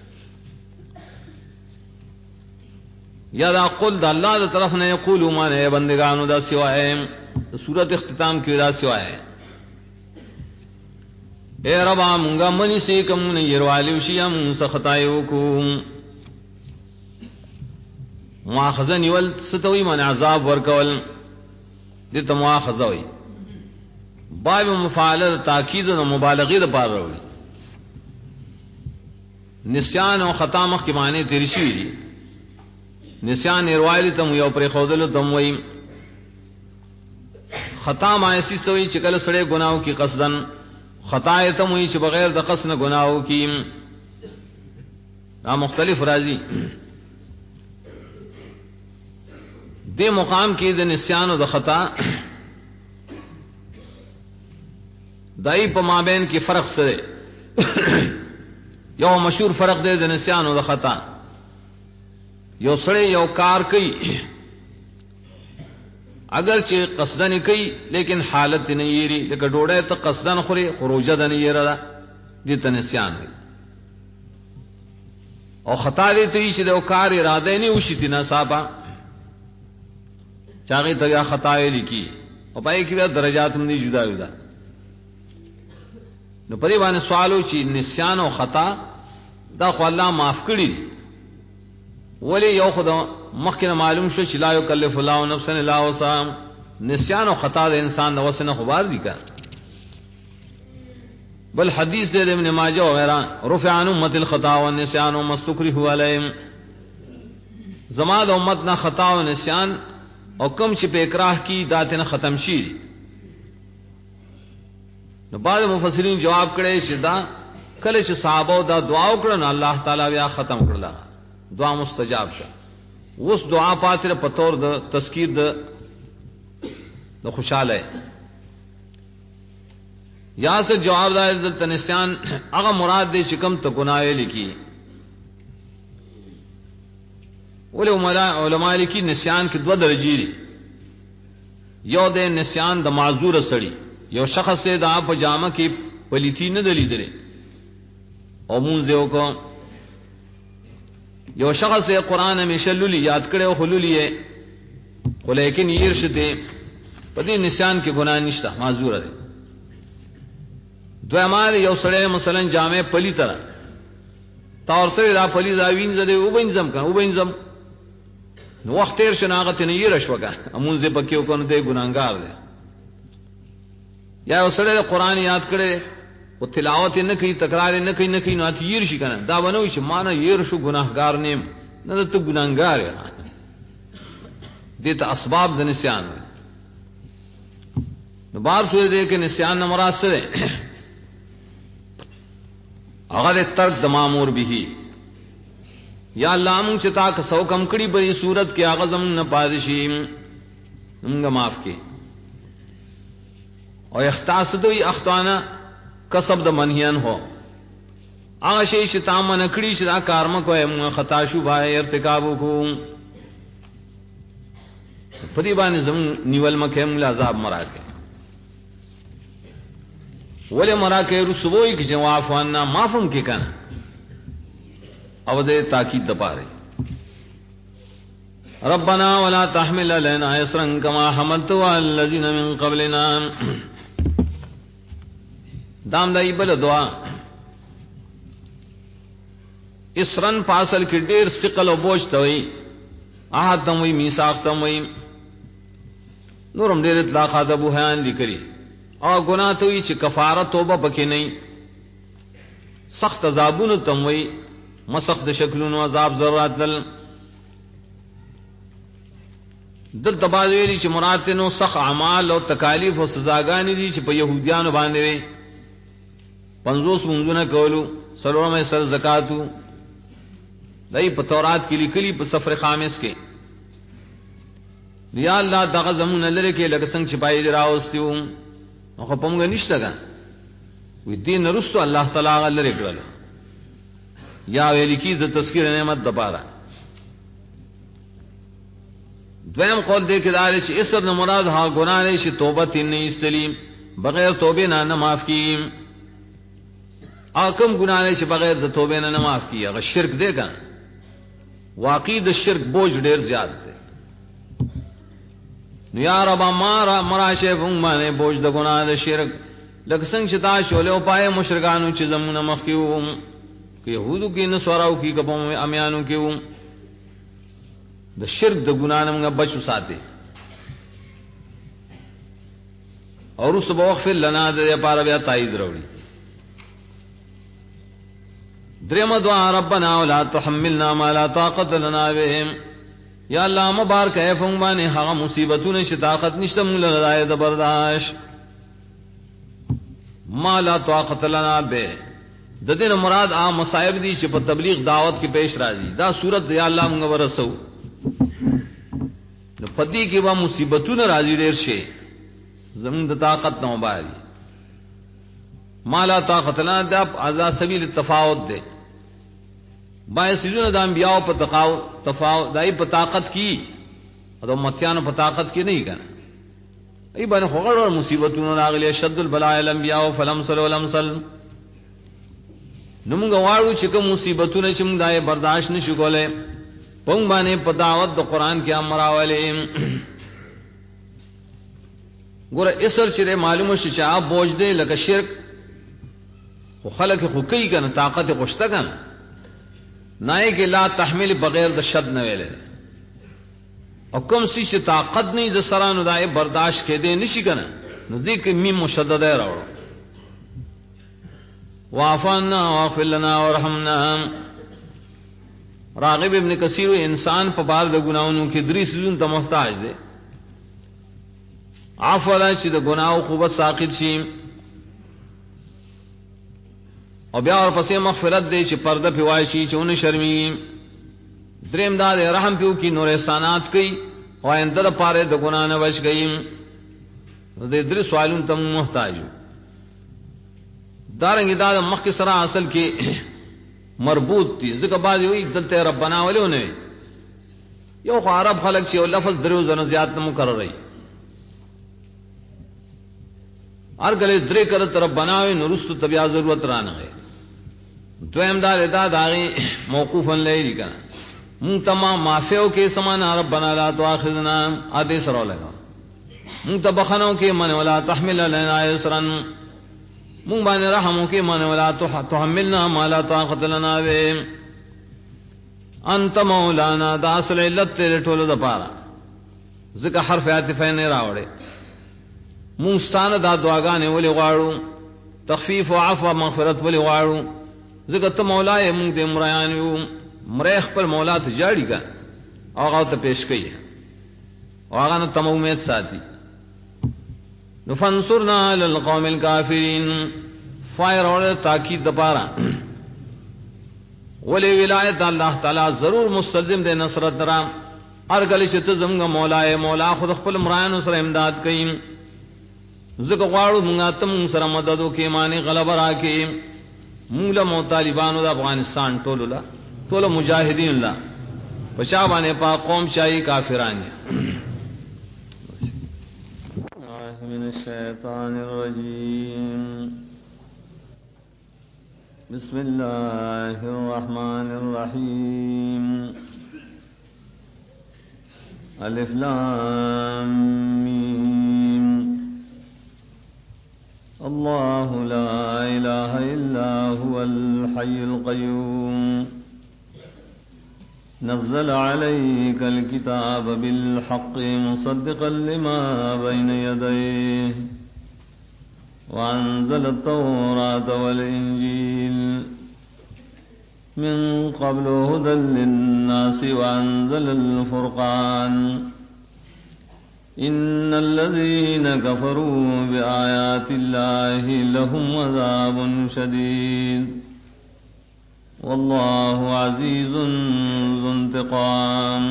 یا دا قل دا الله دی طرف نه یقولو ما نه بندگانو دا سوائے سورۃ اختتام کې دا سوائے اے رب مونږه منی سي کوم نه يروالیو شي هم سختایو کو مؤاخذه نیول ستوي من عذاب ورکول دې ته مؤاخذه وي باب مفعله تاکید او مبالغه د پاره وي نسیان او خطا مخ کې معنی تیر شي دي نسیان ایروایل تم یو پر خودلو تم وي خطا مایسی سوی چې کله سړی ګناو کې قصدن خطا ته وي چې بغیر د قصد نه ګناو کې دا مختلف راځي دې مقام کې د نسیان او د خطا دای په مابین کې فرق سره یو مشهور فرق دی د نسیان او د خطا یو سړی یو کار کوي اگر چې قصدن کوي لیکن حالت نه یری لکه ډوړې ته قصدن خوري خروجه د نه یره دې ته نسیان دی او خطا دې ته چې د کار اراده نه وشي تینا صاحب چاغه ته خطا یې لیکي او پای کې درجات هم دي جدا جدا نو پدې باندې سوالو چې نسیان او خطا دا خو الله معاف کړی ولی یو خدای مخکې معلوم شو چې لا یکلف الله نفسا الا وسعها نسیان او خطا د انسان د وسنه خبر دي کا بل حدیث دے ابن ماجہ وغیرہ رفع عن امت الخطا والنسیان وما استكرهوا علیهم زما د امت نه خطا او نسیان او کم چې په اکراه کی داتنه ختم شي نو بعض مفسرین جواب کړي چې دا کله چې صحابه دا دعا وکړه الله تعالی بیا ختم کړل دعا مستجاب شه اوس دعا پاتره په تور د تذکیر د خوشاله یا سے جواب دار د تنسیان هغه مراد دې چې کم ته ګناه لیکي علماء لیکي نسیان کې دوه درجې دي یو د نسیان د معذور سړي یو شخص سے دا پجامه کې پلیتی نه دلی درې او مونږ یو کو یو شخص سے قرآن ہمیشہ للی یاد کړي او خللی خو لیکن یرشته پدې نسیان کې ګناه نشته معذور دی دویمه یو سړی مثلا جامع پلی تر تورته دا پلی دا وینځه دی او وینځم کا او وینځم نو وخت تیر شناغت نه یې رشوګه امون زه پکې وکړم ته ګناګار دی یا سړی قرآن یاد کړي او تلاوت نه کوي تکرار نه کوي نو اتیر شي کنه دا ونوي چې معنا ير شو ګناهګار نیم نه ته ګناهګار یې دې ته اسباب د نسیان نو بار څه دې کې نسیان نه مراد سره هغه ترک د مامور به یا الله مون چې تا که سو کم کړي په صورت کې هغه زم نه پادشي موږ معاف کې او اختصاص دوی اخطانا کسب د منهیان ہو هغه شی چې تا من کړی چې دا کار م کوه خطا شو باندې ارتکاب وکوم په دې باندې زم نیول مکه موږ عذاب مراکه ولې مراکه رسوي کې جواب وانا معفوم کې کنه او دې تاکید د پاره ربنا ولا تحمل علينا إصرا كما حملته على الذين من قبلنا دام دای بل دعا اسرن پاسل کې ډیر ثقل او بوج ته وي احتم وي میثاق تم وي نورم ډیر اطلاقات ابو حیان لیکلي او ګناه ته وي چې کفاره توبه پکې نه سخت عذابونو تم وي مسخ د شکلونو عذاب ذرات دل دل تبازویلی چې مراتنو سخ اعمال او تکالیف او سزاګانی دي چې په يهوديانو باندې وي 50 منځونه کولو سلومه سر زکاتو دای په تورات کې لیکلي په سفر خامس کې یا الله دغه زمون لری کې لکه څنګه چې پای راوستیو نو په موږ نشته ګان وې دین رسو الله تعالی لری کړل یا ویل کی د تذکیر نعمت د پاره دویم قول دې کې دا چې اسر نه مراد ها ګناه نه شي توبه تین نه استلیم بغیر توبه نه معاف کی اکم ګناه نه شي بغیر د توبه نه معاف کی هغه شرک دی ګان واقعي د شرک بوج ډیر زیات دی نو یا رب ما مراشه فون باندې بوج د ګناه د شرک لکه څنګه چې تا شولې او پای مشرکانو چې زمونه مخکیو کې يهودو کې نسوراو کې کپم امیانو کې د شرک د ګناه نه موږ بچو ساتي او رس بوغفر لنا د لپاره بیا تایید وروړي دریم دعا ربنا ولا تحملنا ما لا طاقت لنا بهم یا الله مبارک اے فون باندې هغه مصیبتونه چې طاقت نشته موږ لرای د برداشت ما لا طاقت لنا به د دې مراد عام مصائب دي چې په تبلیغ دعوت کې پیش راځي دا صورت یا الله موږ ورسو نو پدې کې وا مصیبتونه راځي ډېر شي زمون د طاقت نه وباري مالا طاقت لنا د ازا سبیل التفاوت ده بای سجون د انبیاء په تفاوت دای په طاقت کی او امتیانو په طاقت کې نه کنه ای باندې خوغړ مصیبتونه راغلي شد البلاء الانبیاء فلم صلی ولم صلی نو موږ واړو چې کوم مصیبتونه چې موږ دای برداشت نشو کولای پون باندې په دعوت د قران کې امراولې ګوره اسر چې معلومه شي چې اپ بوج دی لکه شرک خو خلک خو کوي کنه طاقت غشته کنه نه کې لا تحمل بغیر د شد نه ویلې او کوم چې طاقت نه د سرانو دای برداشت کې دی نشي کنه نو دې کې میم مشدد راوړو وعفنا واغفر لنا وارحمنا راغب ابن کثیر انسان په بار د ګناونو کې درې سيزون ته محتاج دی عفو لا چې د ګناو خوبت ساقط شي او بیا ورپسې مغفرت دی چې پرده پیوای شي چې اون شرمي دریم دا رحم پیو کې نور احسانات کوي او اندر پاره د ګنا نه بچ گئی د درې سوالون ته محتاج دارنګ دا مخ کې سره اصل کې مربوط دي ځکه بعض وي دلته ربنا ولونه یو خو عرب خلق چې لفظ درو زنه زیات نه مکرري هر کله درې کړه تر ربنا وي نورستو تبیا ضرورت رانه دویم دا لدا داغي موقوفا لري کنه مون تمام معافیو کې سمان ربنا لا تواخذنا اده سره لگا مون تبخنو کې من ولا تحمل لنا يسرا مون باندې رحمو کې من ولا تحملنا ما لا طاقت لنا به انت مولانا دا اصل علت ته ټولو د پاره ځکه حرف عاطفه نه راوړي مون ستانه دا دعاګانې ولې غواړو تخفیف او عفو مغفرت ولې غواړو ځکه ته مولای مونږ دې مریان یو مریخ پر مولا ته جاړي کا هغه ته پیش کړي هغه نو تم امید ساتي نو فانصرنا علی القوم الکافرین فایر اور تاکید دپارا ولی ولایت الله تعالی ضرور مستلزم دے نصرت درام هر کله چې ته زموږ مولا خود خپل مرانو سره امداد کړي زګ غواړو مونږه ته مونږ سره مدد وکې معنی غلبه راکې مولا مو طالبانو دا افغانستان ټولو لا ټولو مجاهدین لا پچا باندې پا قوم شاہی کافران من الشیطان الرجیم بسم اللہ الرحمن الرحیم الف لام میم اللہ لا الہ الا هو الحی القیوم نزل عليك الكتاب بالحق مصدقا لما بين يديه وأنزل التوراة والإنجيل من قبل هدى للناس وأنزل الفرقان إن الذين كفروا بآيات الله لهم عذاب شديد والله عزيز ذو انتقام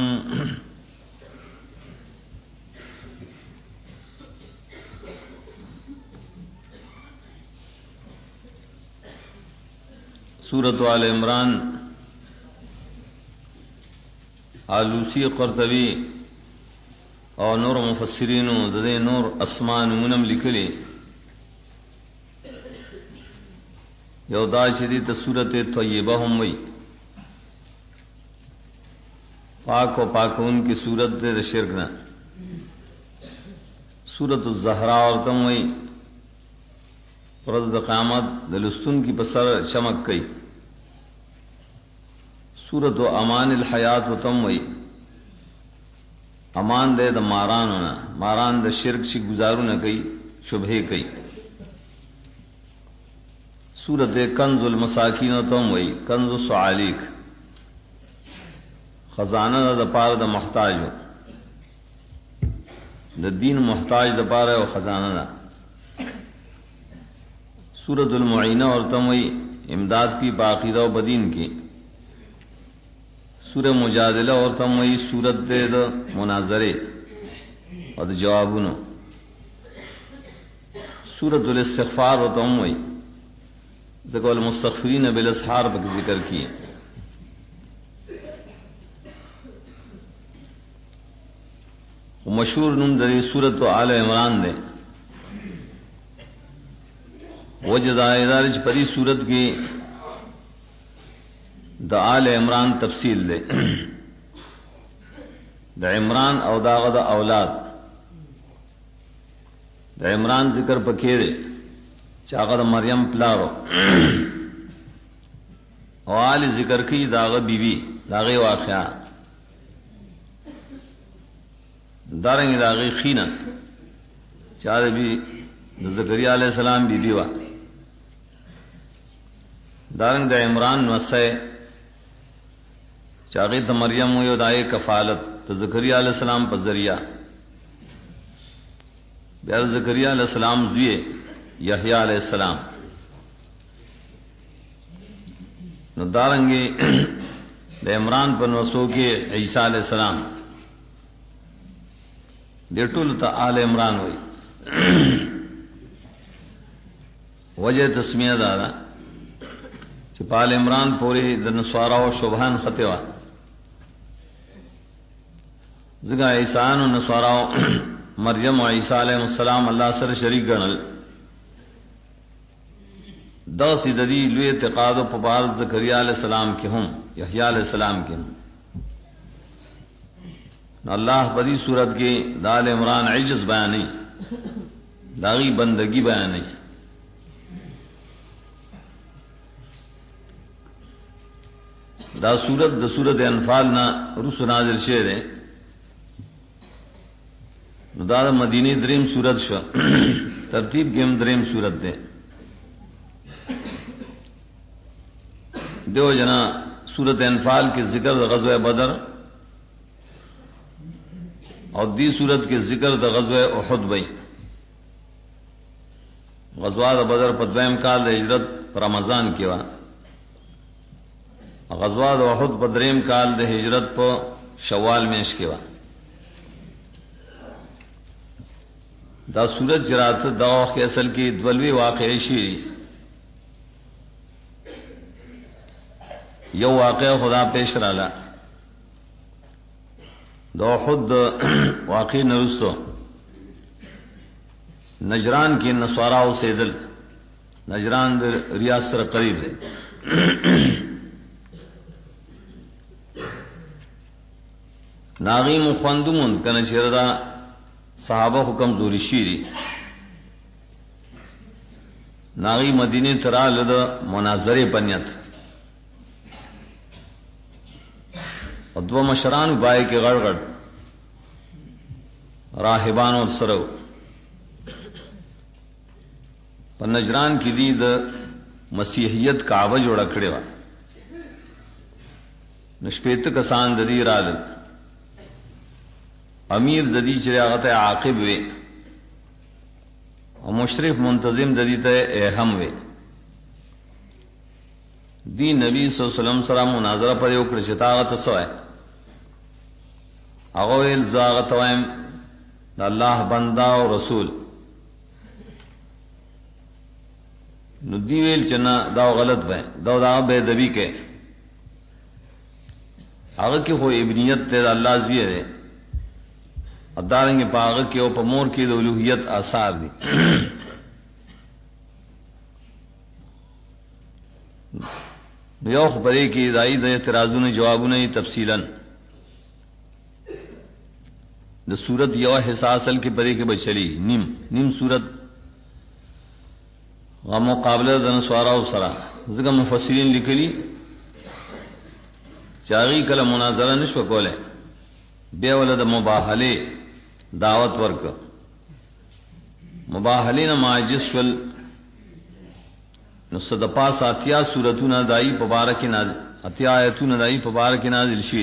سورۃ آل عمران آلوسی قرطبی اور نور مفسرین ددے نور اسمان منم لکھلی یو دا شدی ته سورۃ طیبہ هم وی پاک و پاکون کی سورت دے شرک نہ سورۃ الزہراء اور تم وی پرز قیامت دلستون کی بسر چمک گئی سورۃ امان الحیات و تم وی امان دے د ماران نہ ماران د شرک سے گزارو نہ گئی شبہے گئی سورت کنز المساکین تم وئی کنز الصعالیک خزانہ د پار د محتاج د دین محتاج د پار او خزانہ دا سورت المعینہ اور تم وئی امداد کی باقیدہ و بدین کی سورہ مجادلہ اور تم وئی سورت دے د مناظرے اور د جوابونو سورت الاستغفار اور تم وئی ذکر المستغفرین بالاسحار پر ذکر کیے مشہور نم دری سورت و آل عمران دے وجہ دارج پری سورت کی دا آل عمران تفصیل دے دا عمران او داغ دا اولاد دا عمران ذکر پکے دے چاغد مریم پلارو اوال ذکر کی داغ بی بی داغی واقعہ دارنگ داغی خینہ چار بھی زکریا علیہ السلام بی بی وا دارنگ دا عمران نوسے چاغی تا مریم ویو دائی کفالت تا زکریا علیہ السلام پر ذریعہ بیار زکریا علیہ السلام زویے یحییٰ علیہ السلام نو دارنگی دے عمران پر نوسو کے عیسیٰ علیہ السلام دے ټول تا آل عمران ہوئی وجہ تسمیہ دادا چپ آل عمران پوری دنسوارا و شبہان خطیوہ زگا عیسیٰ و نسوارا و مریم و عیسیٰ علیہ السلام اللہ سر شریک گنل دا سیدی لوی اعتقاد و پبار زکریا علیہ السلام کے ہم یحییٰ علیہ السلام کے ہم اللہ بدی صورت کے دال عمران عجز بیان نہیں داغی بندگی بیان نہیں دا صورت دا صورت انفال نہ رس نازل شعر ہے دا مدینی دریم صورت شو ترتیب کے ہم دریم صورت دے دیو جنا سورت انفال کے ذکر دا غزوہ بدر اور دی سورت کے ذکر دا غزوہ احد بئی غزوہ دا بدر پر دویم کال دا ہجرت رمضان کی وا غزوہ دا احد پر دریم کال دا ہجرت پر شوال میش کی وا دا سورت جرات دا وقت اصل کی دولوی واقعی شیری یو واقع خدا پیش رالا دو خود واقع نرستو نجران کی نصاراو سیدل نجران در ریاض سر قریب ہے ناغیم خوندمون کنا چردا صحابہ کو کمزوری شیری ناغی مدینه ترا لد مناظره پنیت اور دو مشران بائے کے گڑ گڑ راہبان اور سرو پر نجران کی دید مسیحیت کعبہ جوڑا کھڑے وا نشپیت کسان ددی رال امیر ددی چراغت عاقب وے اور مشرف منتظم ددی تے اہم وے دی نبی صلی اللہ علیہ وسلم سره مناظره پر یو کړ چې طاقت سوای هغه الزاغت وایم د الله بندا او رسول نو دی ویل چې نه دا غلط وای دا به دبی کې هغه کې خو ابنیت ته الله زوی دی ادارنګ پاغه کې او په مور کې د اولوہیت آثار دي یو خبرې کې دای د اعتراضونو جوابونه تفصیلا د صورت یو حساسل کې پرې کې بچلی نیم صورت غو مقابله د نسوارا او سره ځکه مفسرین لیکلي چاغي کله مناظره نشو کوله بیا ولدا مباهله دعوت ورک مباهلین ماجس شل نو صد پاس اتیا سورتونه دای په بارک نازل اتیا آیتونه دای په بارک نازل شي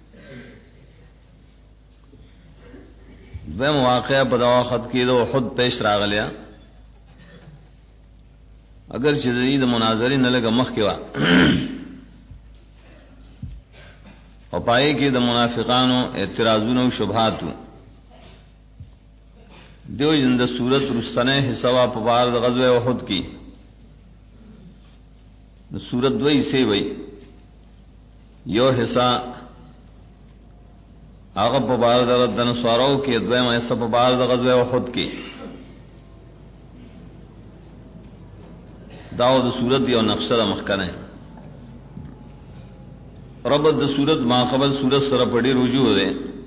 و مواقع په دا وخت کې د خود پیش راغلیا اگر چې د مناظرې نه لګه مخ کې وا او پای کې د منافقانو اعتراضونو او شبهاتو دیو جند صورت رستنه حسوا په بار د غزوه احد کې د صورت دوی سی وای یو حصہ هغه په بار د دن سوارو کې دویمه حصہ په بار د غزوه احد کې داو د صورت یو نقشه مخکنه رب د صورت ما قبل صورت سره پڑھی رجوع ده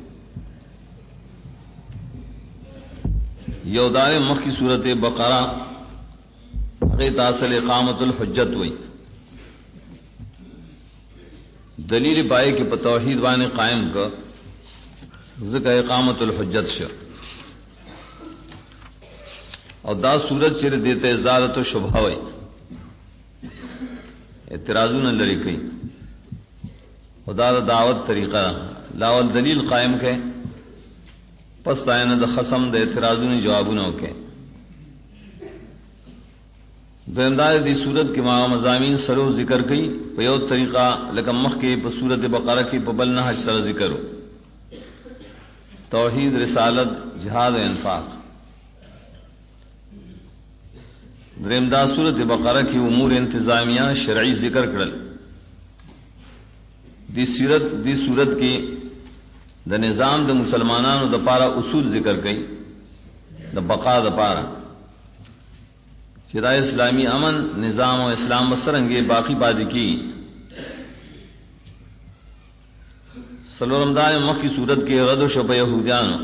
یو دار مخ کی صورت بقرہ غی تاصل اقامت الحجت وئی دلیل پائے کہ توحید باندې قائم کا ذکر اقامت الحجت شو اور دا صورت چر دیتے ازالت و شبہ وئی اعتراضون لری کئی خدا دا دعوت طریقہ لاول دلیل قائم کے پس دائنہ دا خصم دا اعتراضون جوابونو کے دویمدار دی صورت کے مضامین سرو ذکر کئی پیو طریقہ لکم مخ کے پا صورت بقرہ کی پا بلنہ حج سر ذکرو توحید رسالت جہاد و انفاق دویمدار صورت بقرہ کی امور انتظامیہ شرعی ذکر کرل دی صورت کی د نظام د مسلمانانو د پارا اصول ذکر کئی د بقا د پارا چې دا اسلامی امن نظام او اسلام وسرنګي باقی پاتې کی سلورم دای مخ کی صورت کې رد او شبه يهودانو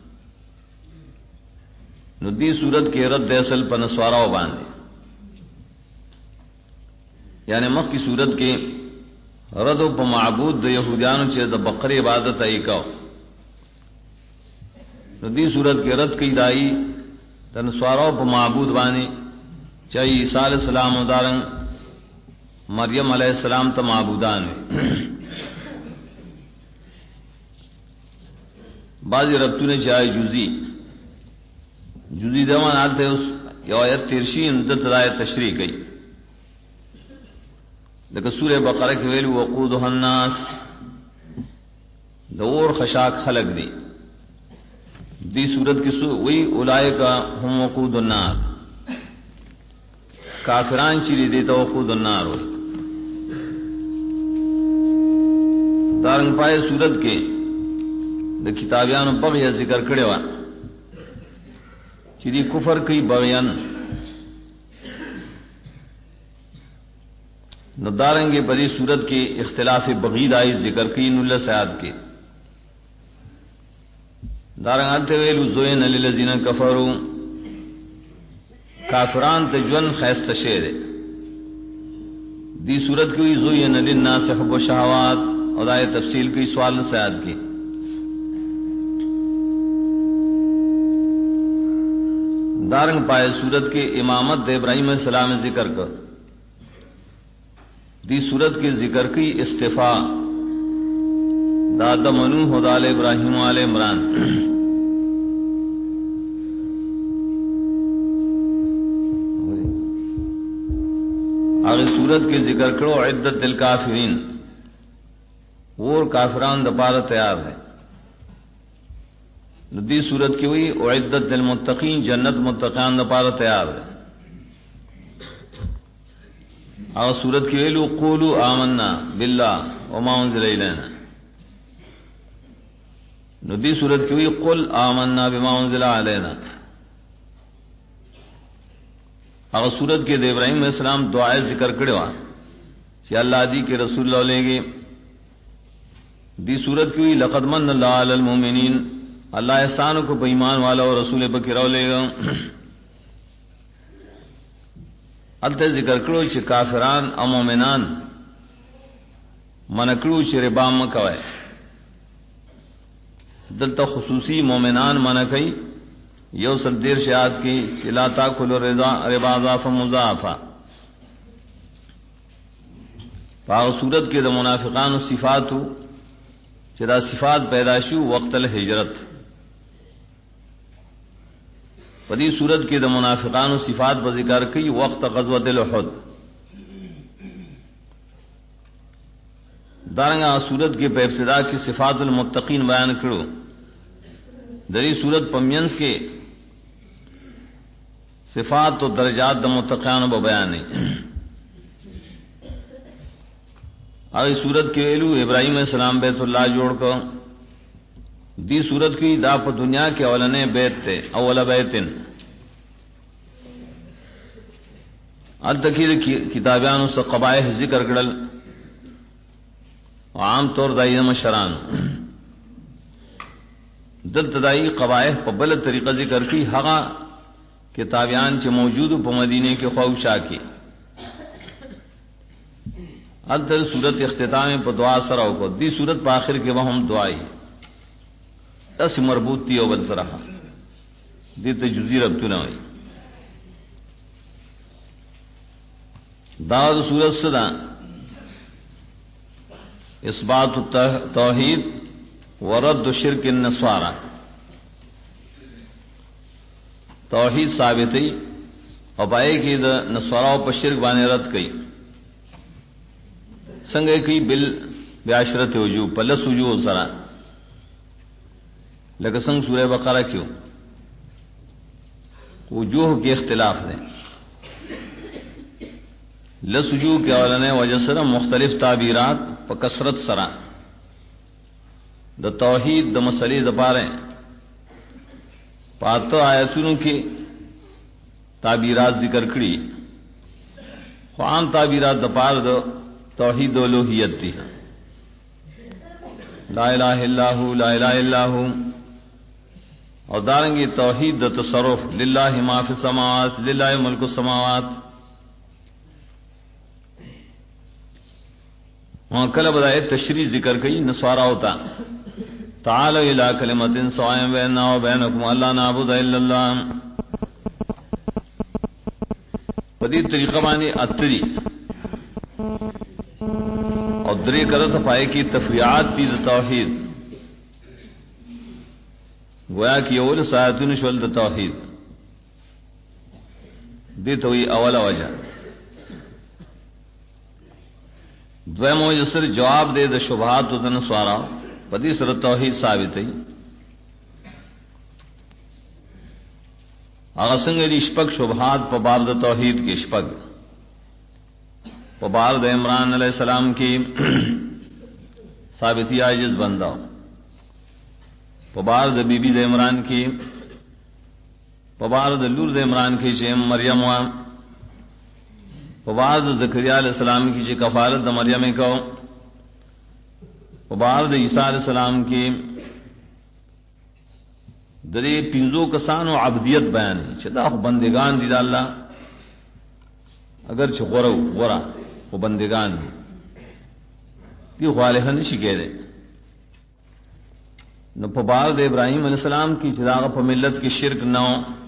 نو دی صورت کې رد اصل په نسواراو باندې یعنی مخ کی صورت کې رد په معبود د يهودانو چې د بقره عبادت ای کو نو دی صورت کې رد کی دای د نسواراو په معبود باندې چاہیے عیسیٰ علیہ السلام ادارن مریم علیہ السلام تا معبودان بعضی ربطوں نے چاہے جزی دیوان آتے اس یو آیت ترشی اندت رائے تشریح گئی لیکن سورہ بقرہ کی ویلو وقودها الناس دور خشاک خلق دی صورت کی وی اولائکا ہم وقود النار کافران چیری دیتا وقود النار ہوئی دارنګ پای صورت کې د کتابیانو بغي ذکر کړي و چې دی کفر کوي بغیان. نو دارنګ په دې صورت کې اختلاف بغید آئی ذکر کوي 19 آیات کې. دارنګ انت ویلو زوین للذین کفروا کافران ته ژوند خیسته شه ده. دی صورت کې زوین للناس حب الشهوات او دای تفصیل کی سوال سیاد کی. دارنگ پائے صورت کے امامت دے ابراہیم علیہ السلام ذکر کر دی صورت کے ذکر کی استفاء دادا منو ہدال ابراہیم علیہ عمران. آگے صورت کے ذکر کرو عدت الکافرین اور کافران دپارہ تیار ہے. ندی صورت کی ہوئی اعدت للمتقین جنت متقین دپارہ تیار ہے. اور صورت کی ویلو قولوا آمنا باللہ وما انزل الینا. ندی صورت کی ہوئی قل آمنا بما انزل علینا. اور صورت کے دے ابراہیم علیہ السلام دعائے ذکر کرے وا کہ اللہ دی کے رسول اللہ لے گے. دی صورت کی ہوئی لقد من اللہ علی المؤمنین اللہ احسان کو بایمان والا اور رسول بکرو لے گا. التے ذکر کرو چې کافران او مومنان منکړو چې ربا مکوي. دلته خصوصی مومنان منکای یو سل دیر شهادت کی چې لا تاکلوا ربا ضعفا مضاعفا. په صورت کې د منافقانو صفاتو چې دا صفات پیدا شو وقت الهجرت. په دې صورت کې د منافقانو صفات په ذکر کوي وقت غزوه الاحد. دارنګه صورت کې په ابتدا کې صفات المتقین بیان کړو. د دې صورت په مینس کې صفات او درجات د متقینو په بیان نه. آئی صورت کے ویلو ابراہیم علیہ السلام بیت اللہ جوڑ کو. دی صورت کی دا پا دنیا کے اولنے بیت تے اول بیتن. التکیر کتابیانو سے قبائح ذکر کرل عام طور دائی مشران دل تدائی قبائح پا بلد طریقہ ذکر کی حقا کتابیان چے موجود پا مدینے کے خوشا کی. التر صورت اختتام پر دعا سراو کو. دی صورت پا آخر کے وہم دعائی اس مربوط تی او بل سرحا دی تجزی ربطو نوائی. داد صورت صدا اثبات توحید ورد شرک النصارى. توحید ثابتی اور پائے کی دا نصاراو پر شرک بانے رد کئی. سنگے کی بل بعشرت وجوہ پلس وجوہ سرا لیکن سنگ سورہ بقرہ کیوں وجوہ کے اختلاف دیں. لس وجوہ کے اولنے وجہ سرا مختلف تعبیرات پا کثرت سرا دا توحید دا مسئلے دپارے پاتو آیتونوں کی تعبیرات ذکر کری. عام تعبیرات دپار دا توحید الوہیت دی لا الہ الا ہو لا الہ الا ہو. اور دارنگی توحید دا تصرف للہ ما فی السماوات للہ ملک السماوات. وہاں کل بدائے تشریح ذکر کئی نسوارا ہوتا تعالوا الى کلمۃ سواء بیننا وبینکم الا نعبد الا اللہ. بدی طریقہ معنی اتری اور دری کرت پائے کی تفریعات تیز توحید گویا کی اول سایتون شول دا توحید دی توی اولا وجہ. دویم وجہ سر جواب دے دا شبہات و دن سوارا پدی سر توحید ثابت ہے. آغا سنگ دی شپک شبہات پا باب دا توحید کی شپک پا باب دا عمران علیہ السلام کی ثابتی عاجز بندہ پبار د بی بی د عمران کی پبار د لور د عمران کی چې مریم وا پبار د زکریا علیہ السلام کی چې کفالت د مریم کو پبار د عیسی علیہ السلام کی درې پینځو کسانو عبدیت بیان چې دا بندگان دي د الله اگر چې غورا او بندگان دي خالق نشي کېده نو په بار د ابراهیم علیہ السلام کی چې دا په ملت کې شرک نو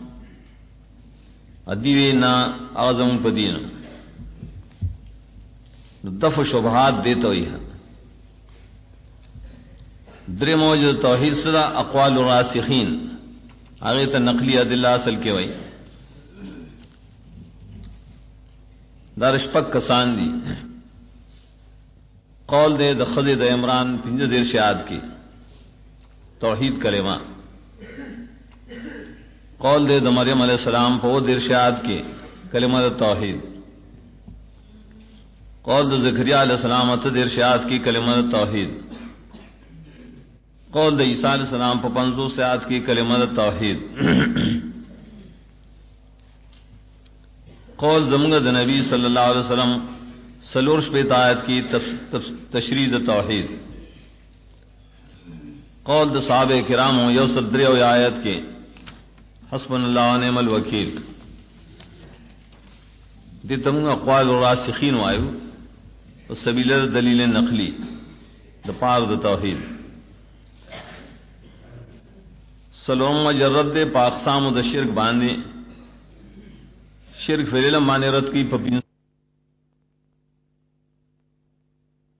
ادیوی نا اعظم په دین نو دفع شبهات دیته وي درې موجود توحید سره اقوال الراسخین هغه ته نقلی ادله اصل کې وای دا شپږ کسان دي قول دے د خدای د عمران 15 شهادت کی توحید کلمہ قول دے د مریم علیہ السلام په د شهادت کی کلمہ توحید قول د زکریا علیہ السلام ته د شهادت کی کلمہ توحید قول د عیسی علیہ السلام په 500 شهادت کی کلمہ توحید قول زمانہ د نبی صلی اللہ علیہ وسلم سلور شپیت آیت کی تشریح توحید قول د صحابہ کرام یو صدر او آیت کے حسبنا اللہ ونعم الوکیل دې تم اقوال الراسخین وایو او سبیل دلیل نقلی د پار د توحید سلام مجرد دے پاکسام د شرک باندې شرک فعل معنی رد کی